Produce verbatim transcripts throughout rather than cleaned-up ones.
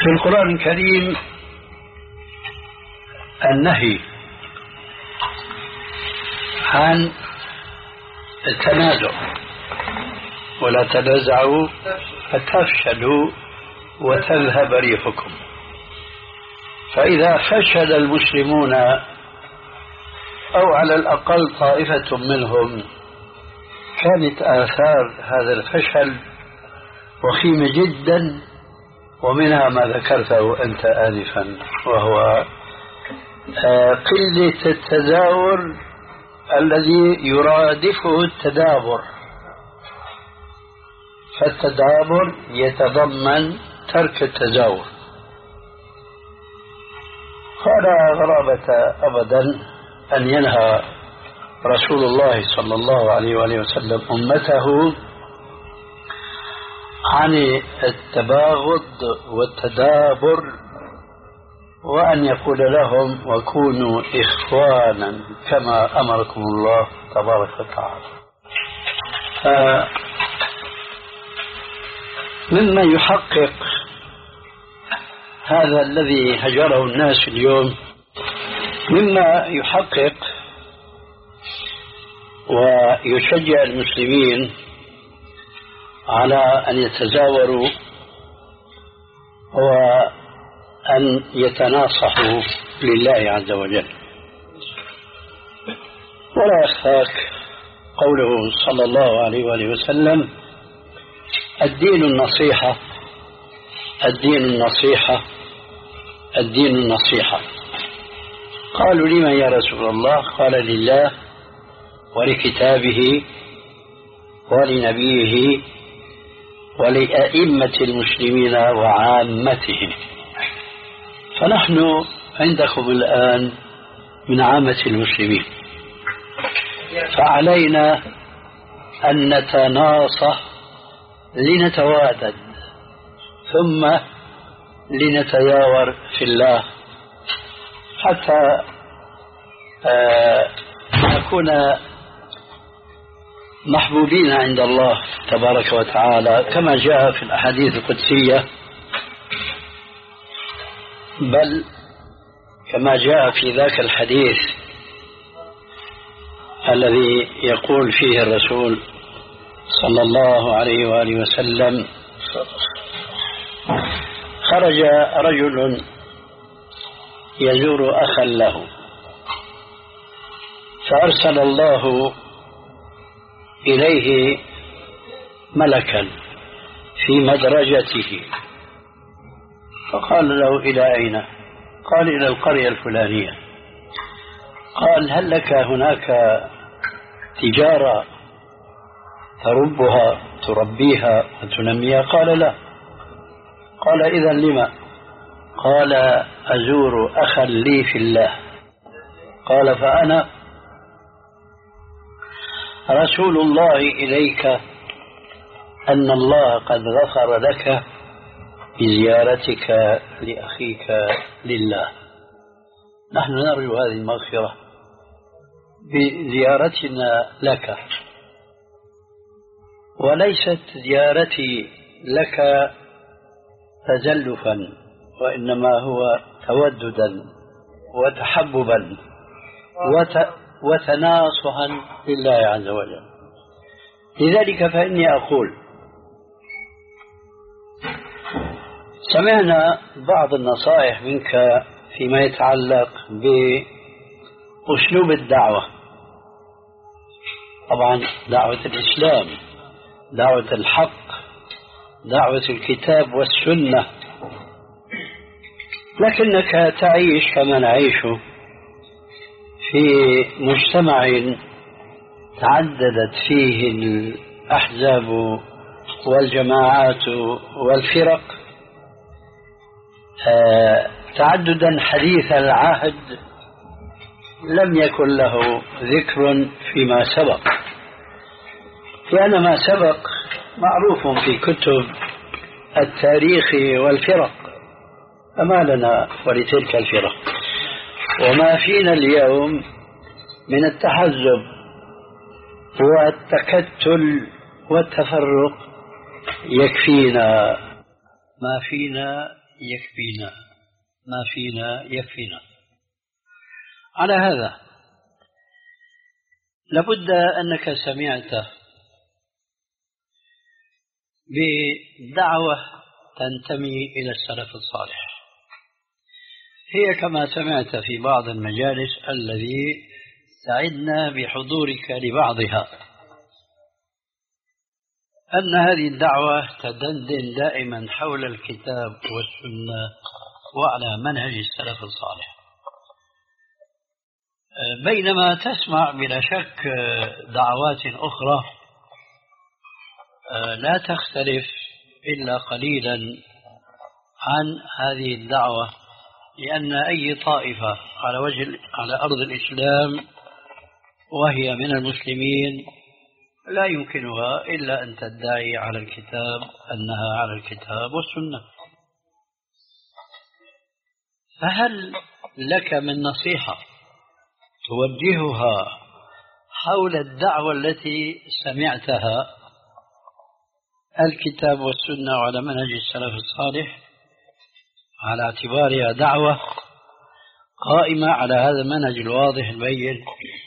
في القرآن الكريم النهي عن التنازع، ولا تنازعوا فتفشلوا وتذهب ريحكم. فإذا فشل المسلمون أو على الأقل طائفة منهم كانت آثار هذا الفشل وخيمة جدا، ومنها ما ذكرته أنت آنفا، وهو قلة التزاور الذي يرادفه التدابر. فالتدابر يتضمن ترك التزاور. فلا غرابة أبدا أن ينهى رسول الله صلى الله عليه وآله وسلم أمته عن التباغض والتدابر، وأن يقول لهم وكونوا إخوانا كما أمركم الله تبارك وتعالى. مما يحقق هذا الذي هجره الناس اليوم، مما يحقق ويشجع المسلمين على أن يتزاوروا هو أن يتناصحوا لله عز وجل. ولا يخفاك قوله صلى الله عليه وآله وسلم: الدين النصيحة، الدين النصيحة، الدين النصيحة. قالوا: لمن يا رسول الله؟ قال: لله ولكتابه ولنبيه ولأئمة المسلمين وعامتهم. فنحن عندكم الآن من عامة المسلمين، فعلينا أن نتناصح لنتوادد، ثم لنتزاور في الله، حتى آه نكون محبوبين عند الله تبارك وتعالى، كما جاء في الأحاديث القدسية، بل كما جاء في ذاك الحديث الذي يقول فيه الرسول صلى الله عليه وآله وسلم: خرج رجل يزور أخا له، فأرسل الله إليه ملكا في مدرجته، فقال له: إلى أين؟ قال: إلى القرية الفلانية. قال: هل لك هناك تجارة تربها تربيها وتنميها؟ قال: لا. قال: إذن لما؟ قال: أزور أخا لي في الله. قال: فأنا رسول الله إليك أن الله قد غفر لك بزيارتك لأخيك لله. نحن نرجو هذه المغفرة بزيارتنا لك، وليست زيارتي لك تزلفا، وإنما هو توددا وتحببا وت... وتناصحا لله عز وجل. لذلك فإني أقول: سمعنا بعض النصائح منك فيما يتعلق بأسلوب الدعوة، طبعا دعوة الإسلام، دعوة الحق، دعوة الكتاب والسنة، لكنك تعيش كما نعيش في مجتمع تعددت فيه الأحزاب والجماعات والفرق تعددا حديث العهد لم يكن له ذكر فيما سبق، لأن ما سبق معروف في كتب التاريخ والفرق، فما لنا ولتلك الفرق. وما فينا اليوم من التحزب والتكتل والتفرق يكفينا، ما فينا يكفينا، ما فينا يكفينا. على هذا لابد أنك سمعت بدعوة تنتمي إلى السلف الصالح، هي كما سمعت في بعض المجالس الذي سعدنا بحضورك لبعضها، أن هذه الدعوة تدندن دائما حول الكتاب والسنة وعلى منهج السلف الصالح، بينما تسمع بلا شك دعوات أخرى لا تختلف إلا قليلا عن هذه الدعوة، لأن أي طائفة على وجه على أرض الإسلام وهي من المسلمين لا يمكنها إلا أن تدعي على الكتاب أنها على الكتاب والسنة. فهل لك من نصيحة توجهها حول الدعوة التي سمعتها الكتاب والسنة وعلى منهج السلف الصالح، على اعتبارها دعوة قائمة على هذا المنهج الواضح البين؟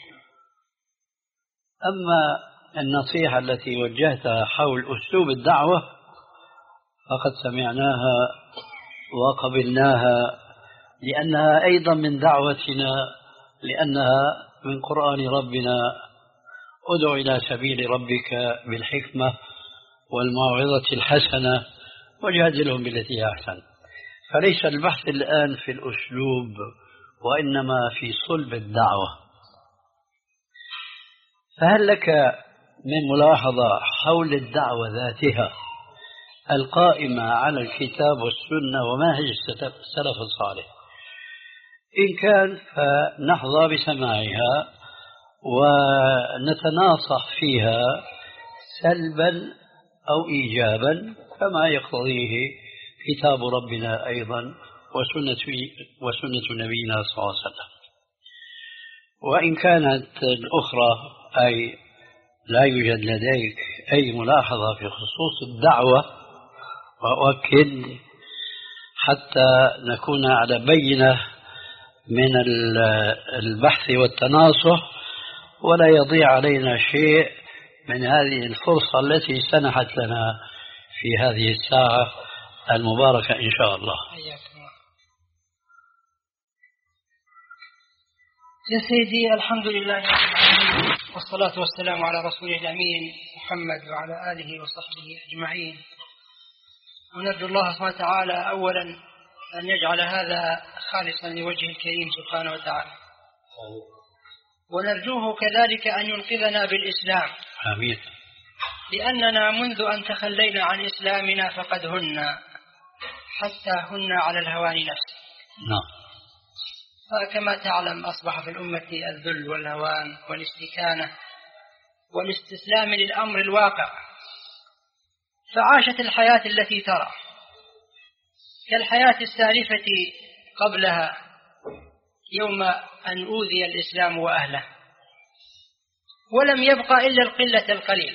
أما النصيحة التي وجهتها حول أسلوب الدعوة فقد سمعناها وقبلناها، لأنها أيضا من دعوتنا، لأنها من قرآن ربنا: ادع إلى سبيل ربك بالحكمة والموعظة الحسنة وجادلهم بالتي هي أحسن. فليس البحث الآن في الأسلوب وإنما في صلب الدعوة. فهل لك من ملاحظة حول الدعوة ذاتها القائمة على الكتاب والسنة ومنهج السلف الصالح؟ إن كان فنحظى بسماعها ونتناصح فيها سلبا أو إيجابا كما يقتضيه كتاب ربنا أيضا وسنة, وسنة نبينا صلى الله عليه وسلم. وإن كانت الأخرى أي لا يوجد لديك أي ملاحظة في خصوص الدعوة، وأؤكد حتى نكون على بينة من البحث والتناصح ولا يضيع علينا شيء من هذه الفرصة التي سنحت لنا في هذه الساعة المباركة إن شاء الله. يا سيدي، الحمد لله رب العالمين، والصلاة والسلام على رسوله الأمين محمد وعلى آله وصحبه أجمعين. ونرجو الله سبحانه وتعالى أولا أن يجعل هذا خالصا لوجهه الكريم سبحانه وتعالى، ونرجوه كذلك أن ينقذنا بالإسلام. آمين. لأننا منذ أن تخلينا عن إسلامنا فقد هنا حتى هنا على الهوان نفسه. نعم. فكما تعلم أصبح في الأمة الذل والهوان والاستكانة والاستسلام للأمر الواقع، فعاشت الحياة التي ترى كالحياة السالفة قبلها يوم أن أوذي الإسلام وأهله، ولم يبقى إلا القلة القليلة.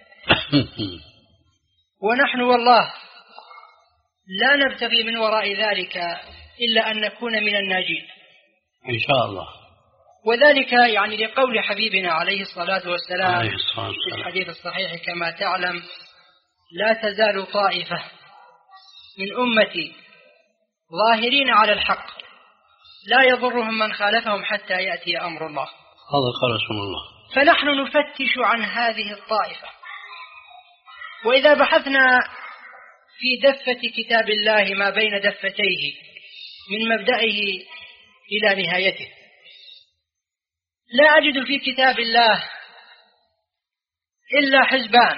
ونحن والله لا نبتغي من وراء ذلك إلا أن نكون من الناجين إن شاء الله. وذلك يعني لقول حبيبنا عليه الصلاة والسلام عليه الصلاة والسلام في الحديث الصحيح كما تعلم: لا تزال طائفة من أمتي ظاهرين على الحق لا يضرهم من خالفهم حتى يأتي أمر الله. هذا قال رسول الله. فنحن نفتش عن هذه الطائفة، وإذا بحثنا في دفة كتاب الله ما بين دفتيه من مبدئه إلى نهايته لا أجد في كتاب الله إلا حزبان.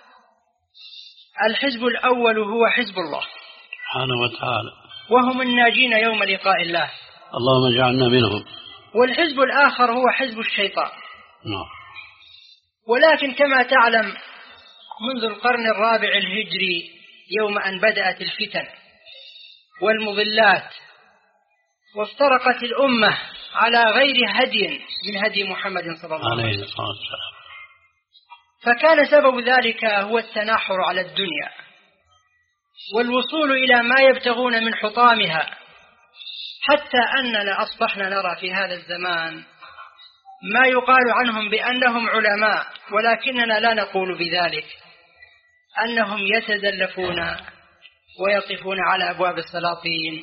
الحزب الأول هو حزب الله سبحانه وتعالى، وهم الناجين يوم لقاء الله، اللهم اجعلنا منهم. والحزب الآخر هو حزب الشيطان. نعم. ولكن كما تعلم منذ القرن الرابع الهجري يوم أن بدأت الفتن والمضلات وافترقت الأمة على غير هدي من هدي محمد صلى الله عليه وسلم، فكان سبب ذلك هو التناحر على الدنيا والوصول إلى ما يبتغون من حطامها، حتى أننا أصبحنا نرى في هذا الزمان ما يقال عنهم بأنهم علماء، ولكننا لا نقول بذلك، أنهم يتدلفون ويقفون على أبواب السلاطين.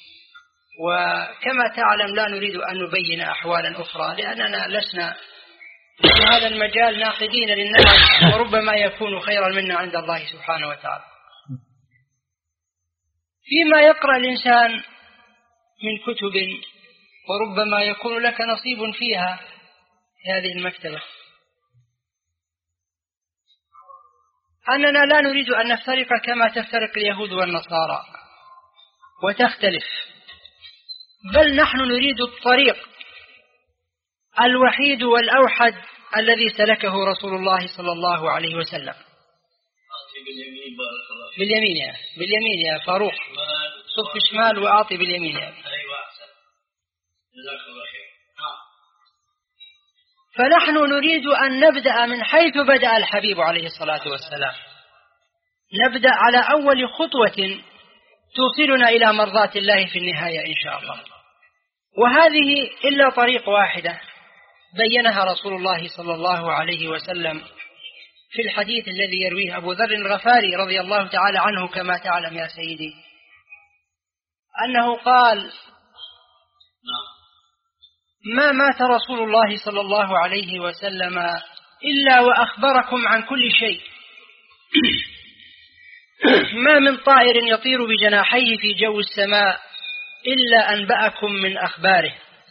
وكما تعلم لا نريد أن نبين أحوالا أخرى، لأننا لسنا في هذا المجال ناقدين للناس، وربما يكون خيرا منا عند الله سبحانه وتعالى. فيما يقرأ الإنسان من كتب وربما يكون لك نصيب فيها في هذه المكتبة، أننا لا نريد أن نفترق كما تفترق اليهود والنصارى وتختلف، بل نحن نريد الطريق الوحيد والأوحد الذي سلكه رسول الله صلى الله عليه وسلم. باليمين يا باليمين يا فاروق، صف شمال وأعطي باليمين يا. فنحن نريد أن نبدأ من حيث بدأ الحبيب عليه الصلاة والسلام، نبدأ على أول خطوة توصلنا إلى مرضات الله في النهاية إن شاء الله. وهذه إلا طريق واحدة بينها رسول الله صلى الله عليه وسلم في الحديث الذي يرويه أبو ذر الغفاري رضي الله تعالى عنه كما تعلم يا سيدي، أنه قال: ما مات رسول الله صلى الله عليه وسلم إلا وأخبركم عن كل شيء، ما من طائر يطير بجناحيه في جو السماء إلا أنبأكم من أخباره،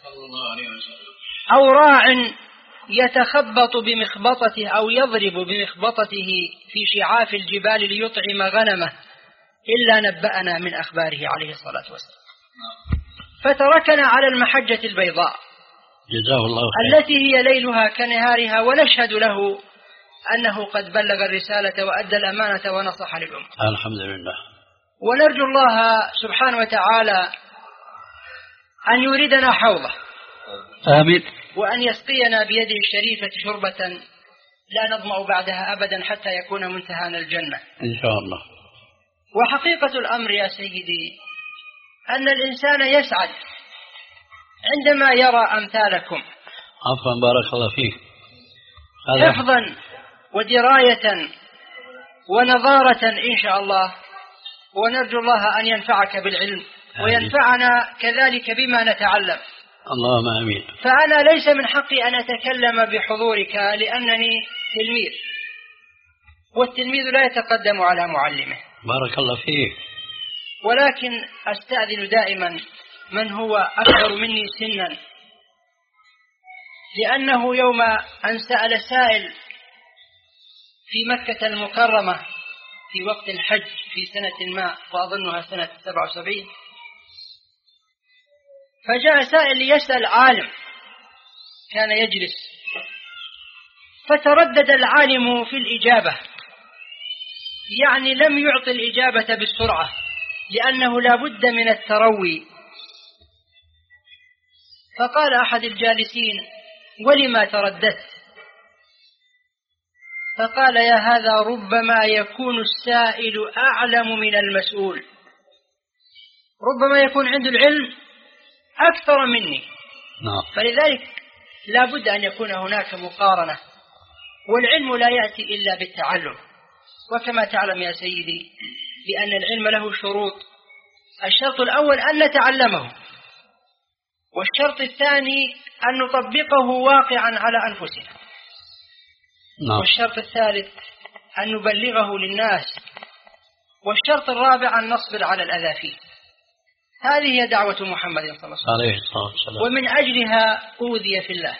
أو راع يتخبط بمخبطته أو يضرب بمخبطته في شعاف الجبال ليطعم غنمه إلا نبأنا من أخباره عليه الصلاة والسلام. فتركنا على المحجة البيضاء جزاه الله خير، التي هي ليلها كنهارها، ونشهد له أنه قد بلغ الرسالة وأدى الأمانة ونصح للأمة. الحمد لله. ونرجو الله سبحانه وتعالى أن يريدنا حوضه، آمين، وأن يسقينا بيده الشريفة شربة لا نظمأ بعدها أبدا حتى يكون منتهانا الجنة إن شاء الله. وحقيقة الأمر يا سيدي أن الإنسان يسعد عندما يرى أمثالكم عفوا بارك الله فيك حفظا ودراية ونظارة إن شاء الله، ونرجو الله أن ينفعك بالعلم وينفعنا كذلك بما نتعلم. اللهم آمين. فأنا ليس من حقي أن أتكلم بحضورك لأنني تلميذ، والتلميذ لا يتقدم على معلمه. بارك الله فيك. ولكن أستأذن دائما من هو أكبر مني سنا، لأنه يوم أن سأل سائل في مكة المكرمة في وقت الحج في سنة ما وأظنها سنة سبعة وسبعين، فجاء سائل ليسأل عالم كان يجلس، فتردد العالم في الإجابة، يعني لم يعطي الإجابة بالسرعة لأنه لا بد من التروي. فقال أحد الجالسين: ولما ترددت؟ فقال: يا هذا ربما يكون السائل أعلم من المسؤول، ربما يكون عنده العلم أكثر مني. نعم. فلذلك لا بد أن يكون هناك مقارنة، والعلم لا يأتي إلا بالتعلم. وكما تعلم يا سيدي بأن العلم له شروط، الشرط الأول أن نتعلمه، والشرط الثاني أن نطبقه واقعا على أنفسنا، نعم. والشرط الثالث أن نبلغه للناس، والشرط الرابع أن نصبر على الأذى فيه. هذه هي دعوة محمد صلى الله عليه وسلم، ومن أجلها أوذي في الله.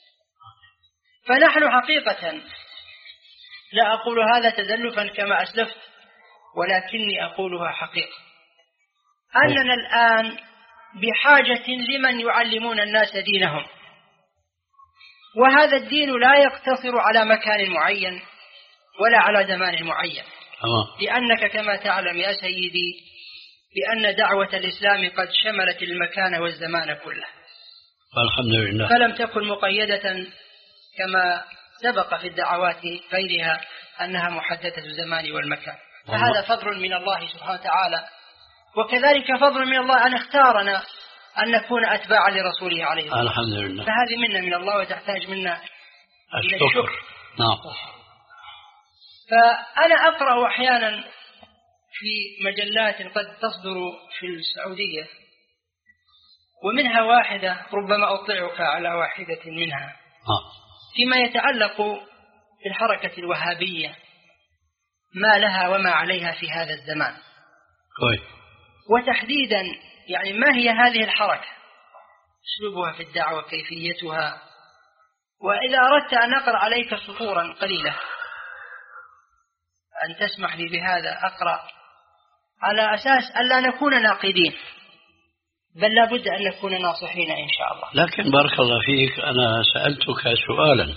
فنحن حقيقة لا أقول هذا تزلفا كما أسلفت، ولكني أقولها حقيقة، أننا الآن بحاجة لمن يعلمون الناس دينهم، وهذا الدين لا يقتصر على مكان معين ولا على زمان معين، لأنك كما تعلم يا سيدي بأن دعوة الإسلام قد شملت المكان والزمان كله، الحمد لله، فلم تكن مقيدة كما سبق في الدعوات غيرها أنها محددة الزمان والمكان. فهذا فضل من الله سبحانه وتعالى، وكذلك فضل من الله أن اختارنا أن نكون أتباعا لرسوله عليه الصلاة والسلام. الحمد لله. فهذه منا من الله وتحتاج منا إلى الشكر. نعم. فأنا أقرأ أحيانا في مجلات قد تصدر في السعودية، ومنها واحدة ربما أطلعك على واحدة منها فيما يتعلق بالحركة الوهابية، ما لها وما عليها في هذا الزمان. كويس. وتحديدا يعني ما هي هذه الحركة، أسلوبها في الدعوة، كيفيتها. وإذا أردت أن أقرأ عليك سطورا قليلة أن تسمح لي بهذا، أقرأ على أساس ألا نكون ناقدين، بل لابد أن نكون ناصحين إن شاء الله. لكن بارك الله فيك، أنا سألتك سؤالا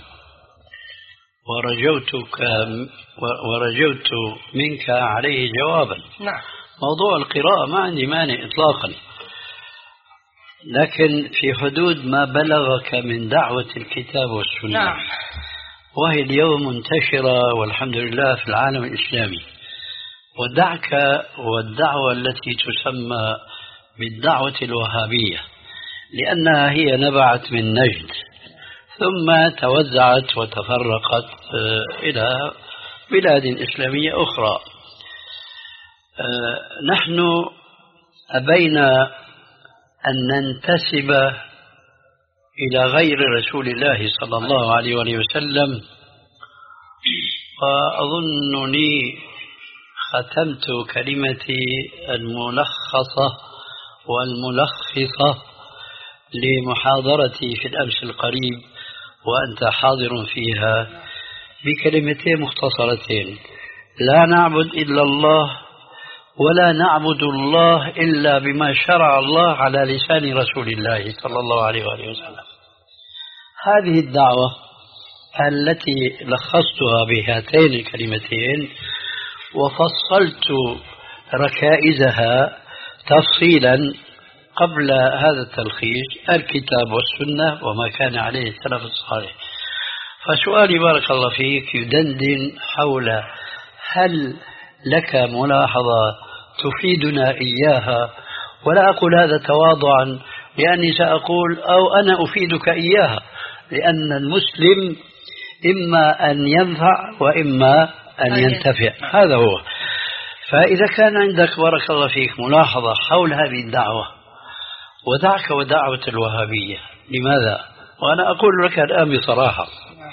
ورجوتك ورجوت منك عليه جوابا. نعم. موضوع القراءة ما عندي مانع إطلاقا، لكن في حدود ما بلغك من دعوة الكتاب والسنة. نعم. وهي اليوم منتشرة والحمد لله في العالم الإسلامي. ودعك والدعوة التي تسمى بالدعوة الوهابية، لأنها هي نبعت من نجد ثم توزعت وتفرقت إلى بلاد إسلامية أخرى. نحن أبينا أن ننتسب إلى غير رسول الله صلى الله عليه وآله وسلم، وأظنني ختمت كلمتي الملخصة والملخصة لمحاضرتي في الأمس القريب وأنت حاضر فيها بكلمتين مختصرتين: لا نعبد إلا الله، ولا نعبد الله إلا بما شرع الله على لسان رسول الله صلى الله عليه وآله وسلم. هذه الدعوة التي لخصتها بهاتين الكلمتين وفصلت ركائزها تفصيلا قبل هذا التلخيص: الكتاب والسنة وما كان عليه السلف الصالح. فسؤالي بارك الله فيك يدندن حول هل لك ملاحظة تفيدنا إياها؟ ولا أقول هذا تواضعا لأني سأقول أو أنا أفيدك إياها، لأن المسلم إما أن ينفع وإما أن ينتفع، هذا هو. فإذا كان عندك بارك الله فيك ملاحظة حول هذه الدعوة، ودعك ودعوة الوهابية، لماذا؟ وأنا أقول لك الآن بصراحة،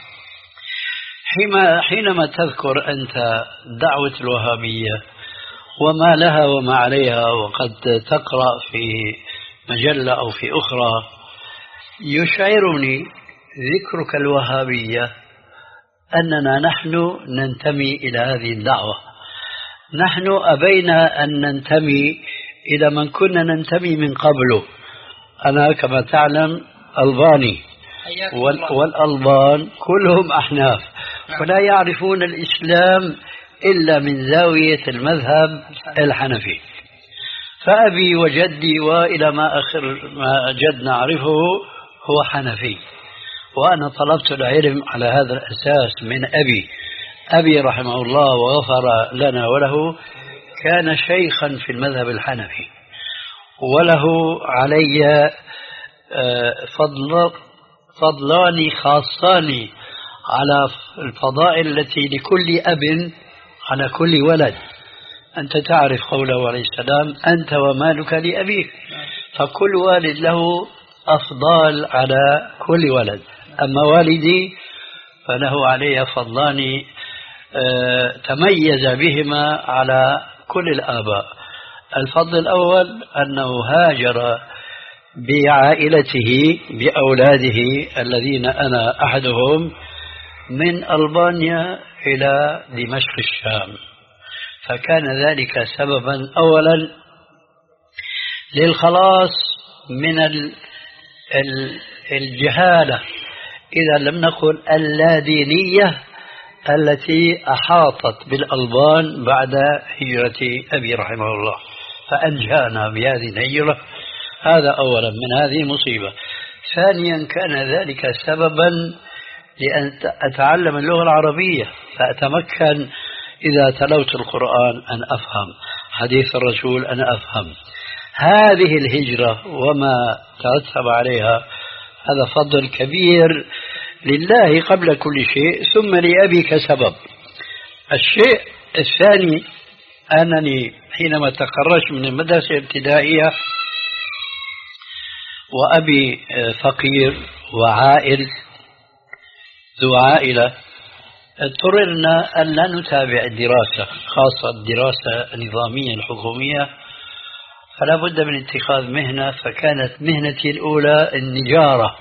حينما تذكر أنت دعوة الوهابية وما لها وما عليها، وقد تقرأ في مجلة أو في أخرى، يشعرني ذكرك الوهابية أننا نحن ننتمي إلى هذه الدعوة. نحن أبينا أن ننتمي إلى من كنا ننتمي من قبله. أنا كما تعلم ألباني، والألبان كلهم أحناف ولا يعرفون الإسلام إلا من زاوية المذهب الحنفي. فأبي وجدي وإلى ما آخر ما جد نعرفه هو حنفي، وأنا طلبت العلم على هذا الأساس من أبي. أبي رحمه الله وغفر لنا وله كان شيخا في المذهب الحنفي، وله علي فضل فضلان خاصان على الفضائل التي لكل أب على كل ولد. أنت تعرف قوله عليه السلام: أنت ومالك لأبيك. فكل والد له أفضال على كل ولد، أما والدي فله علي فضلان تميز بهما على كل الآباء. الفضل الأول أنه هاجر بعائلته بأولاده الذين أنا أحدهم من ألبانيا إلى دمشق الشام، فكان ذلك سببا أولا للخلاص من الجهالة، إذا لم نقل اللادينية، التي أحاطت بالألبان بعد هجرة أبي رحمه الله، فأنجانا بهذه الهجرة. هذا أولا من هذه مصيبة. ثانيا كان ذلك سببا لأن أتعلم اللغة العربية، فأتمكن إذا تلوت القرآن أن أفهم، حديث الرسول أن أفهم. هذه الهجرة وما ترتب عليها هذا فضل كبير لله قبل كل شيء، ثم لأبي كسبب. الشيء الثاني أنني حينما تخرجت من المدرسة الابتدائية وأبي فقير وعائل ذو عائلة، اضطررنا أن لا نتابع الدراسة، خاصة الدراسة النظامية الحكومية، فلا بد من اتخاذ مهنة. فكانت مهنتي الأولى النجارة،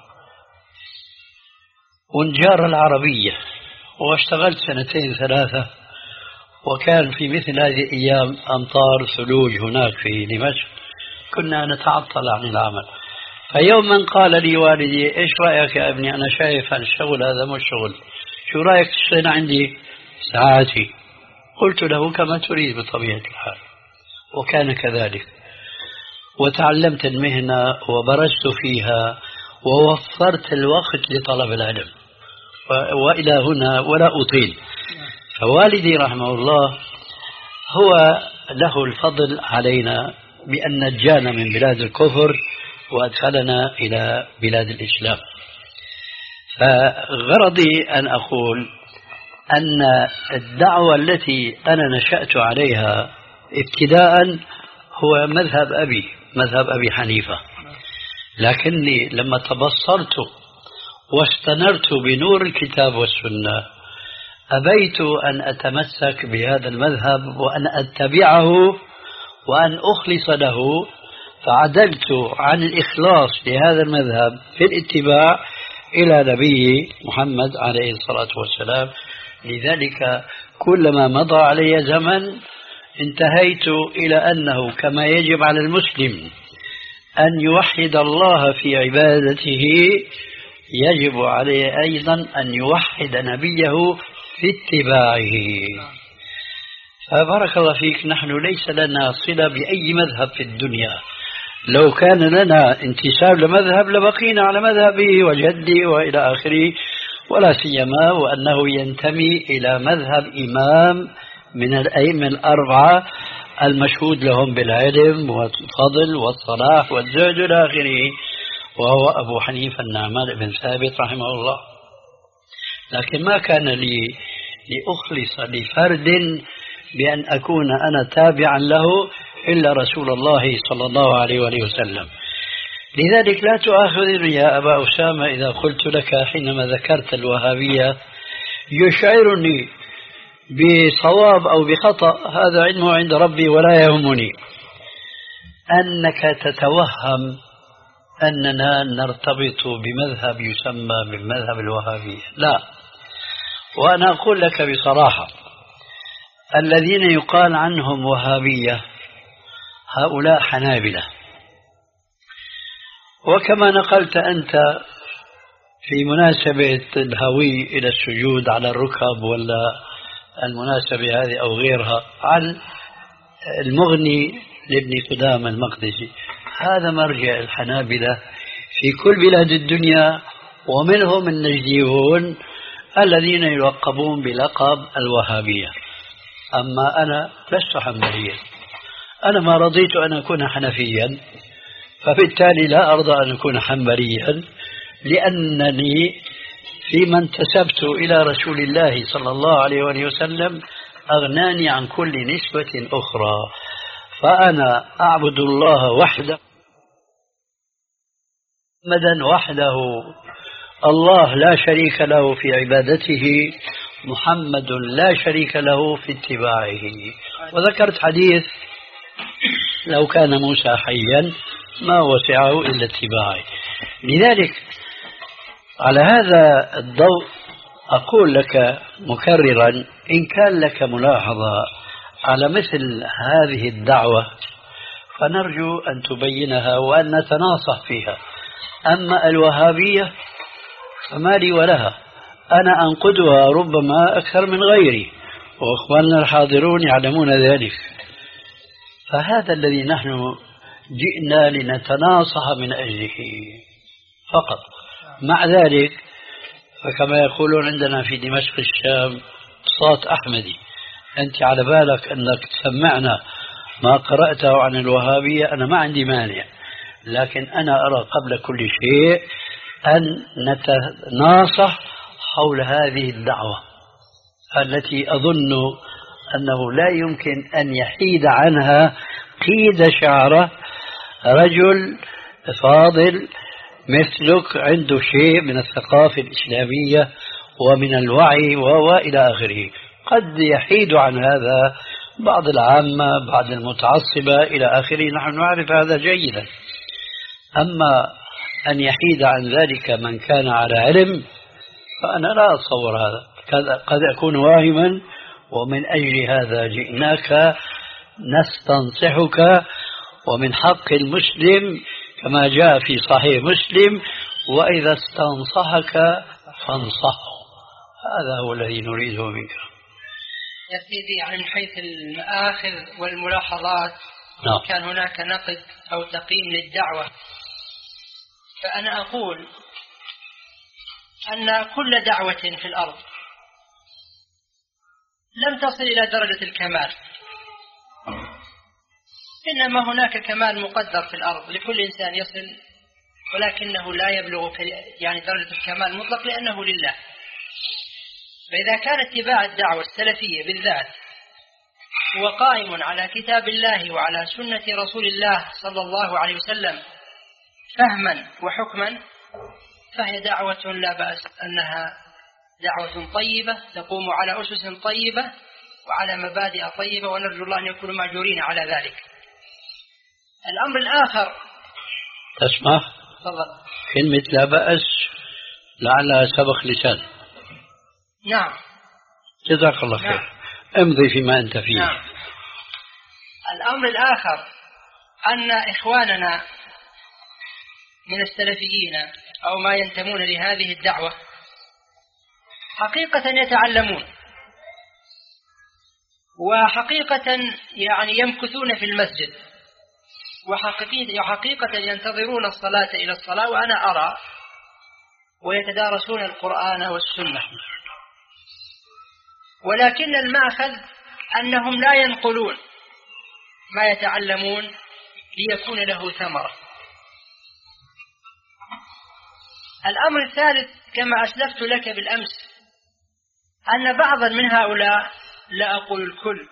والنجارة العربية، واشتغلت سنتين ثلاثة. وكان في مثل هذه الأيام أمطار ثلوج هناك في دمشق، كنا نتعطل عن العمل. فيوما قال لي والدي: إيش رأيك يا ابني، أنا شايف الشغل هذا مش شغل، شو رأيك تشتغل عندي ساعاتي؟ قلت له: كما تريد بطبيعة الحال. وكان كذلك، وتعلمت المهنة وبرزت فيها ووفرت الوقت لطلب العلم. وإلى هنا ولا أطيل. فوالدي رحمه الله هو له الفضل علينا بأن نجانا من بلاد الكفر وأدخلنا إلى بلاد الإسلام. فغرضي أن أقول أن الدعوة التي أنا نشأت عليها ابتداء هو مذهب أبي، مذهب أبي حنيفة، لكني لما تبصرت واستنرت بنور الكتاب والسنة أبيت أن أتمسك بهذا المذهب وأن أتبعه وأن أخلص له، فعدلت عن الإخلاص لهذا المذهب في الاتباع إلى نبي محمد عليه الصلاة والسلام. لذلك كلما مضى علي زمن انتهيت إلى أنه كما يجب على المسلم أن يوحد الله في عبادته، يجب عليه أيضا أن يوحد نبيه في اتباعه. فبارك الله فيك، نحن ليس لنا صلة بأي مذهب في الدنيا. لو كان لنا انتساب لمذهب لبقينا على مذهبه وجدي وإلى آخره، ولا سيما وأنه ينتمي إلى مذهب إمام من الأئمة الأربعة المشهود لهم بالعلم والفضل والصلاح والزهد إلى آخره، وهو أبو حنيفة النعمان بن ثابت رحمه الله. لكن ما كان لي لأخلص لفرد بأن أكون أنا تابعا له إلا رسول الله صلى الله عليه وآله وسلم. لذلك لا تؤاخذني يا أبا أسامة إذا قلت لك حينما ذكرت الوهابية يشعرني بصواب أو بخطأ، هذا علمه عند ربي ولا يهمني. أنك تتوهم أننا نرتبط بمذهب يسمى بالمذهب الوهابي، لا. وأنا أقول لك بصراحة، الذين يقال عنهم وهابية هؤلاء حنابلة. وكما نقلت أنت في مناسبة الهوي إلى السجود على الركب ولا المناسبة هذه أو غيرها عن المغني لابن قدامة المقدسي، هذا مرجع الحنابلة في كل بلاد الدنيا، ومنهم النجديون الذين يلقبون بلقب الوهابية. أما أنا لست حنبليا، أنا ما رضيت أن أكون حنفيا، فبالتالي لا أرضى أن أكون حنبليا، لأنني فيما انتسبت إلى رسول الله صلى الله عليه وآله وسلم أغناني عن كل نسبة أخرى. فأنا أعبد الله وحده، محمدا وحده، الله لا شريك له في عبادته، محمد لا شريك له في اتباعه. وذكرت حديث: لو كان موسى حيا ما وسعه إلا اتباعه. لذلك على هذا الضوء أقول لك مكررا، إن كان لك ملاحظة على مثل هذه الدعوة فنرجو أن تبينها وأن نتناصح فيها. أما الوهابية فما لي ولها، أنا أنقدها ربما أكثر من غيري، وأخواننا الحاضرون يعلمون ذلك. فهذا الذي نحن جئنا لنتناصح من أجله فقط. مع ذلك فكما يقولون عندنا في دمشق الشام صوت أحمدي، أنت على بالك أنك تسمعنا ما قرأته عن الوهابية، أنا ما عندي مانع، لكن أنا أرى قبل كل شيء أن نتناصح حول هذه الدعوة التي أظن أنه لا يمكن أن يحيد عنها قيد شعره رجل فاضل مثلك عنده شيء من الثقافة الإسلامية ومن الوعي وإلى آخره. قد يحيد عن هذا بعض العامة، بعض المتعصبة إلى آخره، نحن نعرف هذا جيدا. أما أن يحيد عن ذلك من كان على علم فأنا لا أتصور هذا، قد أكون واهما، ومن أجل هذا جئناك نستنصحك، ومن حق المسلم كما جاء في صحيح مسلم وإذا استنصحك فانصحه. هذا هو الذي نريده منك يا سيدي. يعني من حيث المآخذ والملاحظات نعم. كان هناك نقد أو تقييم للدعوة، فأنا أقول أن كل دعوة في الأرض لم تصل إلى درجة الكمال، إنما هناك كمال مقدر في الأرض لكل إنسان يصل، ولكنه لا يبلغ يعني درجة الكمال المطلق لأنه لله. فإذا كان اتباع الدعوة السلفية بالذات هو قائم على كتاب الله وعلى سنة رسول الله صلى الله عليه وسلم فهما وحكما، فهي دعوة لا بأس أنها دعوة طيبة تقوم على أسس طيبة وعلى مبادئ طيبة، ونرجو الله أن يكونوا مأجورين على ذلك. الأمر الآخر، تسمح تفضل. كلمة لا بأس لعلها سبق لسان. نعم جزاك الله خير. نعم. امضي فيما أنت فيه. نعم. الأمر الآخر أن إخواننا من السلفيين أو ما ينتمون لهذه الدعوة حقيقة يتعلمون، وحقيقة يعني يمكثون في المسجد، وحقيقة ينتظرون الصلاة إلى الصلاة وأنا أرى، ويتدارسون القرآن والسنة، ولكن المأخذ أنهم لا ينقلون ما يتعلمون ليكون له ثمرة. الأمر الثالث كما أسلفت لك بالأمس أن بعضا من هؤلاء، لا أقول الكل،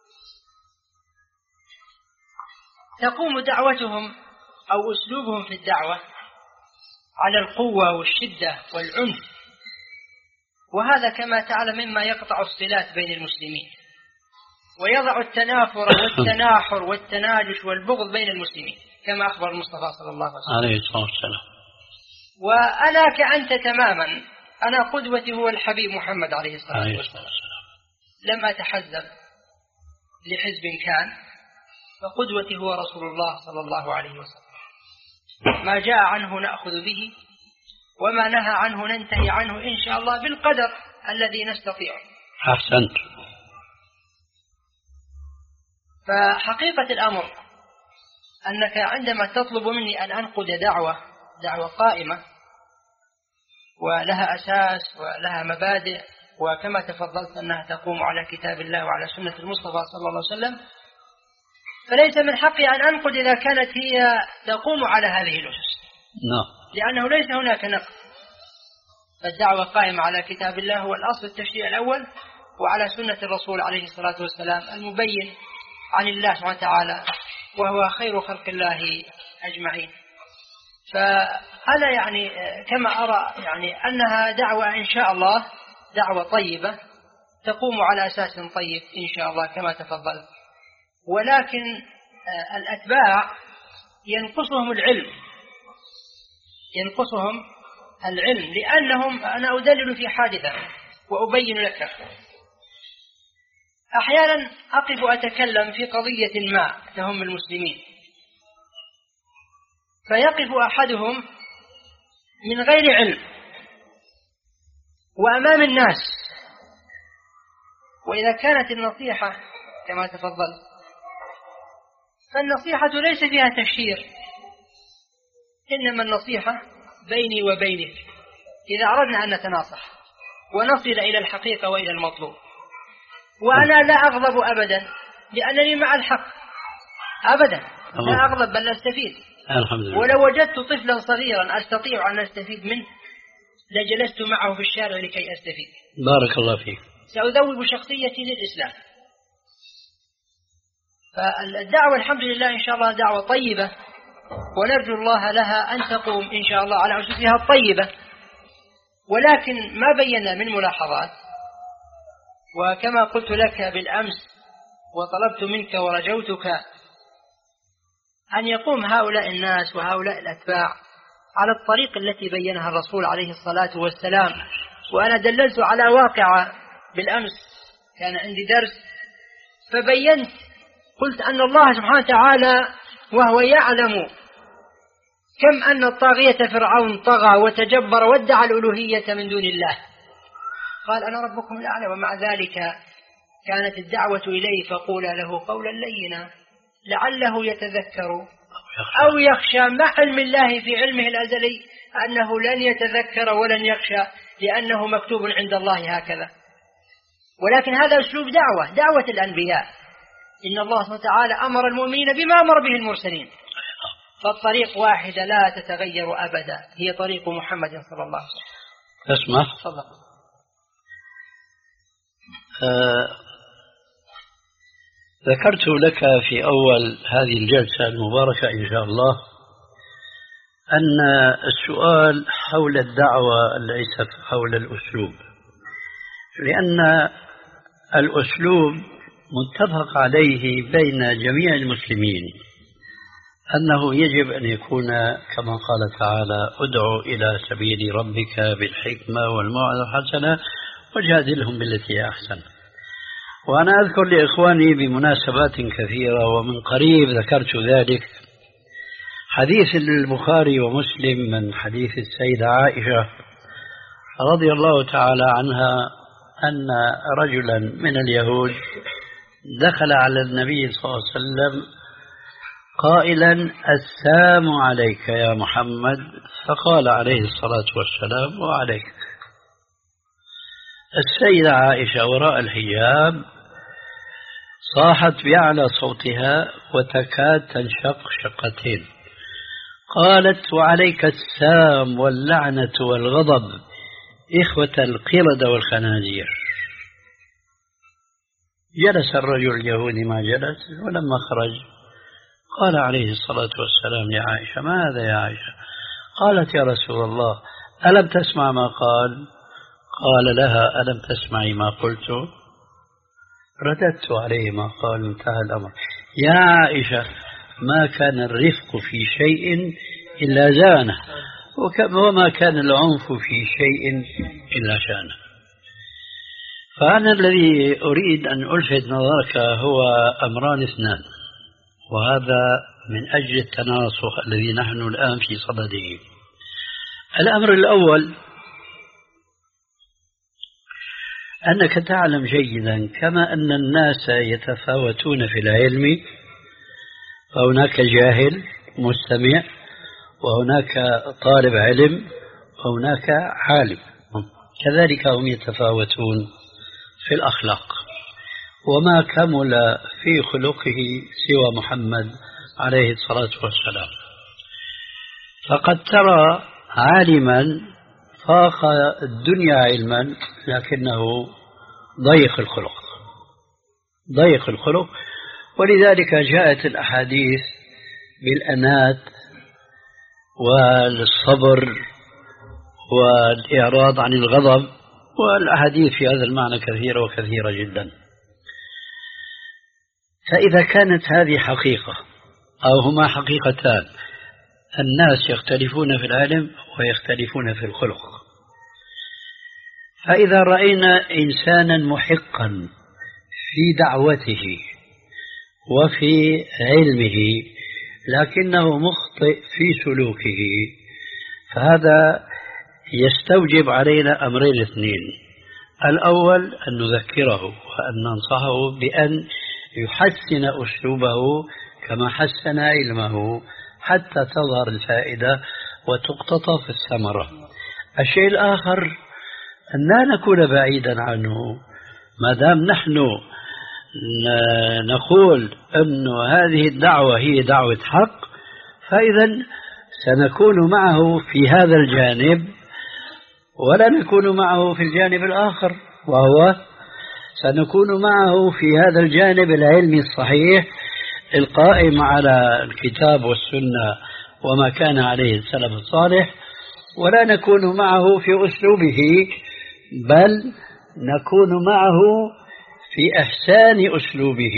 تقوم دعوتهم أو أسلوبهم في الدعوة على القوة والشدة والعنف، وهذا كما تعلم مما يقطع الصلات بين المسلمين ويضع التنافر والتناحر والتناجش والبغض بين المسلمين كما أخبر المصطفى صلى الله عليه وسلم. وأنا كأنت تماما، أنا قدوتي هو الحبيب محمد عليه الصلاة والسلام، لم أتحزب لحزب كان، فقدوتي هو رسول الله صلى الله عليه وسلم. ما جاء عنه نأخذ به، وما نهى عنه ننتهي عنه إن شاء الله بالقدر الذي نستطيع. أحسنت. فحقيقة الأمر أنك عندما تطلب مني أن أنقد دعوة دعوة قائمة ولها أساس ولها مبادئ، وكما تفضلت أنها تقوم على كتاب الله وعلى سنة المصطفى صلى الله عليه وسلم، فليس من حقي أن أنقد إذا كانت هي تقوم على هذه الأسس. نعم. لأنه ليس هناك نقد، فالدعوة قائمة على كتاب الله هو الأصل التشريع الأول، وعلى سنة الرسول عليه الصلاة والسلام المبين عن الله سبحانه وتعالى، وهو خير خلق الله أجمعين. فأنا يعني كما أرى يعني أنها دعوة إن شاء الله دعوة طيبة تقوم على أساس طيب إن شاء الله كما تفضلت، ولكن الأتباع ينقصهم العلم ينقصهم العلم لأنهم، أنا أدلل في حادثة وأبين لك. أحيانا أقف أتكلم في قضية ما تهم المسلمين، فيقف أحدهم من غير علم وأمام الناس، وإذا كانت النصيحة كما تفضل فالنصيحة ليس فيها تشهير، إنما النصيحة بيني وبينك إذا أردنا أن نتناصح ونصل إلى الحقيقة وإلى المطلوب. وأنا لا أغضب أبدا لأنني مع الحق أبدا، لا أغضب بل أستفيد. الحمد لله. ولو وجدت طفلا صغيرا أستطيع أن أستفيد منه لجلست معه في الشارع لكي أستفيد. بارك الله فيك. سأذوب شخصيتي للإسلام. فالدعوة الحمد لله إن شاء الله دعوة طيبة، ونرجو الله لها أن تقوم إن شاء الله على أسسها الطيبة. ولكن ما بينا من ملاحظات، وكما قلت لك بالأمس وطلبت منك ورجوتك أن يقوم هؤلاء الناس وهؤلاء الأتباع على الطريق التي بينها الرسول عليه الصلاة والسلام. وأنا دللت على واقعة بالأمس، كان عندي درس فبينت قلت أن الله سبحانه وتعالى وهو يعلم كم أن الطاغية فرعون طغى وتجبر وادعى الألوهية من دون الله، قال أنا ربكم الأعلى، ومع ذلك كانت الدعوة إليه فقولا له قولا لينا لعله يتذكر أو يخشى، مع علم الله في علمه الأزلي أنه لن يتذكر ولن يخشى لأنه مكتوب عند الله هكذا. ولكن هذا أسلوب دعوة، دعوة الأنبياء. إن الله سبحانه وتعالى أمر المؤمنين بما أمر به المرسلين، فالطريق واحدة لا تتغير أبدا، هي طريق محمد صلى الله عليه وسلم. اسمع. صدق. آه ذكرت لك في أول هذه الجلسة المباركة إن شاء الله أن السؤال حول الدعوة ليس حول الأسلوب، لأن الأسلوب متفق عليه بين جميع المسلمين أنه يجب أن يكون كما قال تعالى ادعو إلى سبيل ربك بالحكمة والموعظة الحسنة وجادلهم بالتي هي أحسن. وأنا أذكر لإخواني بمناسبات كثيرة ومن قريب ذكرت ذلك، حديث البخاري ومسلم من حديث السيدة عائشة رضي الله تعالى عنها أن رجلا من اليهود دخل على النبي صلى الله عليه وسلم قائلا السلام عليك يا محمد، فقال عليه الصلاة والسلام وعليك. السيدة عائشة وراء الحجاب صاحت بأعلى صوتها وتكاد تنشق شقتين، قالت وعليك السام واللعنة والغضب إخوة القردة والخنازير. جلس الرجل اليهودي ما جلس، ولما خرج قال عليه الصلاة والسلام لعائشة ما هذا يا عائشة؟ قالت يا رسول الله ألم تسمع ما قال؟ قال لها ألم تسمعي ما قلت؟ رددت عليه ما قال، انتهى الأمر. يا عائشة ما كان الرفق في شيء إلا زانه، وما كان العنف في شيء إلا شانه. فأنا الذي أريد أن ألفت نظرك هو أمران اثنان، وهذا من أجل التناصح الذي نحن الآن في صدده. الأمر الأول أنك تعلم جيدا كما أن الناس يتفاوتون في العلم، فهناك جاهل مستمع، وهناك طالب علم، وهناك عالم، كذلك هم يتفاوتون في الأخلاق. وما كمل في خلقه سوى محمد عليه الصلاة والسلام. فقد ترى عالما فاق الدنيا علما لكنه ضيق الخلق، ضيق الخلق. ولذلك جاءت الأحاديث بالأنات والصبر والإعراض عن الغضب، والأحاديث في هذا المعنى كثيرة وكثيرة جدا. فإذا كانت هذه حقيقة أو هما حقيقتان، الناس يختلفون في العلم ويختلفون في الخلق. فإذا رأينا إنسانا محقا في دعوته وفي علمه لكنه مخطئ في سلوكه، فهذا يستوجب علينا أمرين اثنين. الأول أن نذكره وأن ننصحه بأن يحسن أسلوبه كما حسن علمه حتى تظهر الفائدة وتقتطف الثمرة. الشيء الآخر أن لا نكون بعيدا عنه، ما دام نحن نقول أن هذه الدعوة هي دعوة حق، فإذا سنكون معه في هذا الجانب ولا نكون معه في الجانب الآخر، وهو سنكون معه في هذا الجانب العلمي الصحيح القائم على الكتاب والسنة وما كان عليه السلف الصالح، ولا نكون معه في أسلوبه، بل نكون معه في إحسان أسلوبه،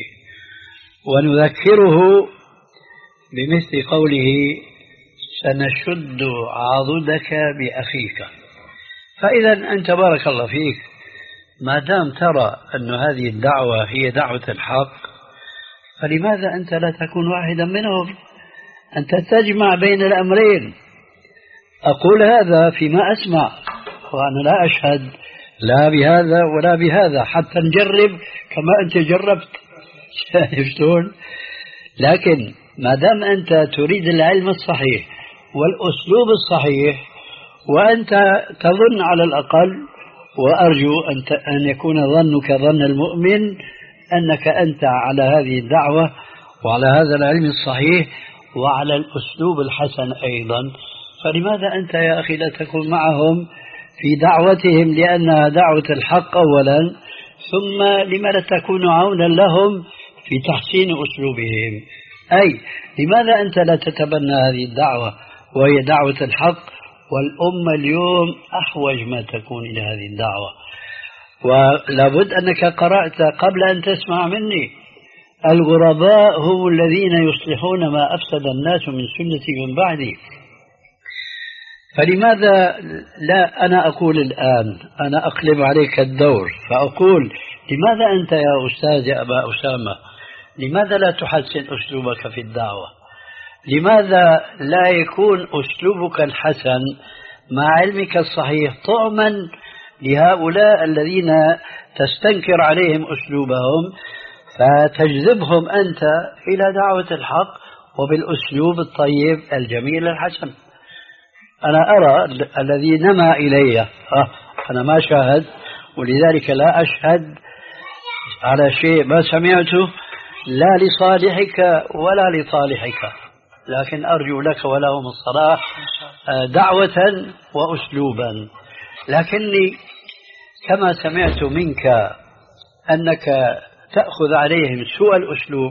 ونذكره بمثل قوله سنشد عضدك بأخيك. فإذا أنت بارك الله فيك ما دام ترى أن هذه الدعوة هي دعوة الحق، فلماذا أنت لا تكون واحدا منهم؟ أنت تجمع بين الأمرين. أقول هذا فيما أسمع، وأنا لا أشهد لا بهذا ولا بهذا حتى نجرب كما أنت جربت. شايفتون؟ لكن ما دام أنت تريد العلم الصحيح والأسلوب الصحيح، وأنت تظن على الأقل، وأرجو أن يكون ظنك ظن المؤمن أنك أنت على هذه الدعوة وعلى هذا العلم الصحيح وعلى الأسلوب الحسن أيضا، فلماذا أنت يا أخي لا تكون معهم في دعوتهم لأنها دعوة الحق أولا، ثم لما لا تكون عونا لهم في تحسين أسلوبهم؟ أي لماذا أنت لا تتبنى هذه الدعوة وهي دعوة الحق؟ والأمة اليوم أحوج ما تكون إلى هذه الدعوة. ولابد أنك قرأت قبل أن تسمع مني: الغرباء هم الذين يصلحون ما أفسد الناس من سنتي من بعدي. فلماذا لا أنا أقول الآن، أنا أقلب عليك الدور فأقول: لماذا أنت يا أستاذ يا أبا أسامة لماذا لا تحسن أسلوبك في الدعوة؟ لماذا لا يكون أسلوبك الحسن مع علمك الصحيح طعما لهؤلاء الذين تستنكر عليهم أسلوبهم، فتجذبهم أنت إلى دعوة الحق وبالأسلوب الطيب الجميل الحسن؟ أنا أرى الذي نما إلي، أه أنا ما شاهد ولذلك لا أشهد على شيء ما سمعته لا لصالحك ولا لصالحك، لكن أرجو لك ولهم الصلاح دعوة وأسلوبا. لكني كما سمعت منك أنك تأخذ عليهم سوء الأسلوب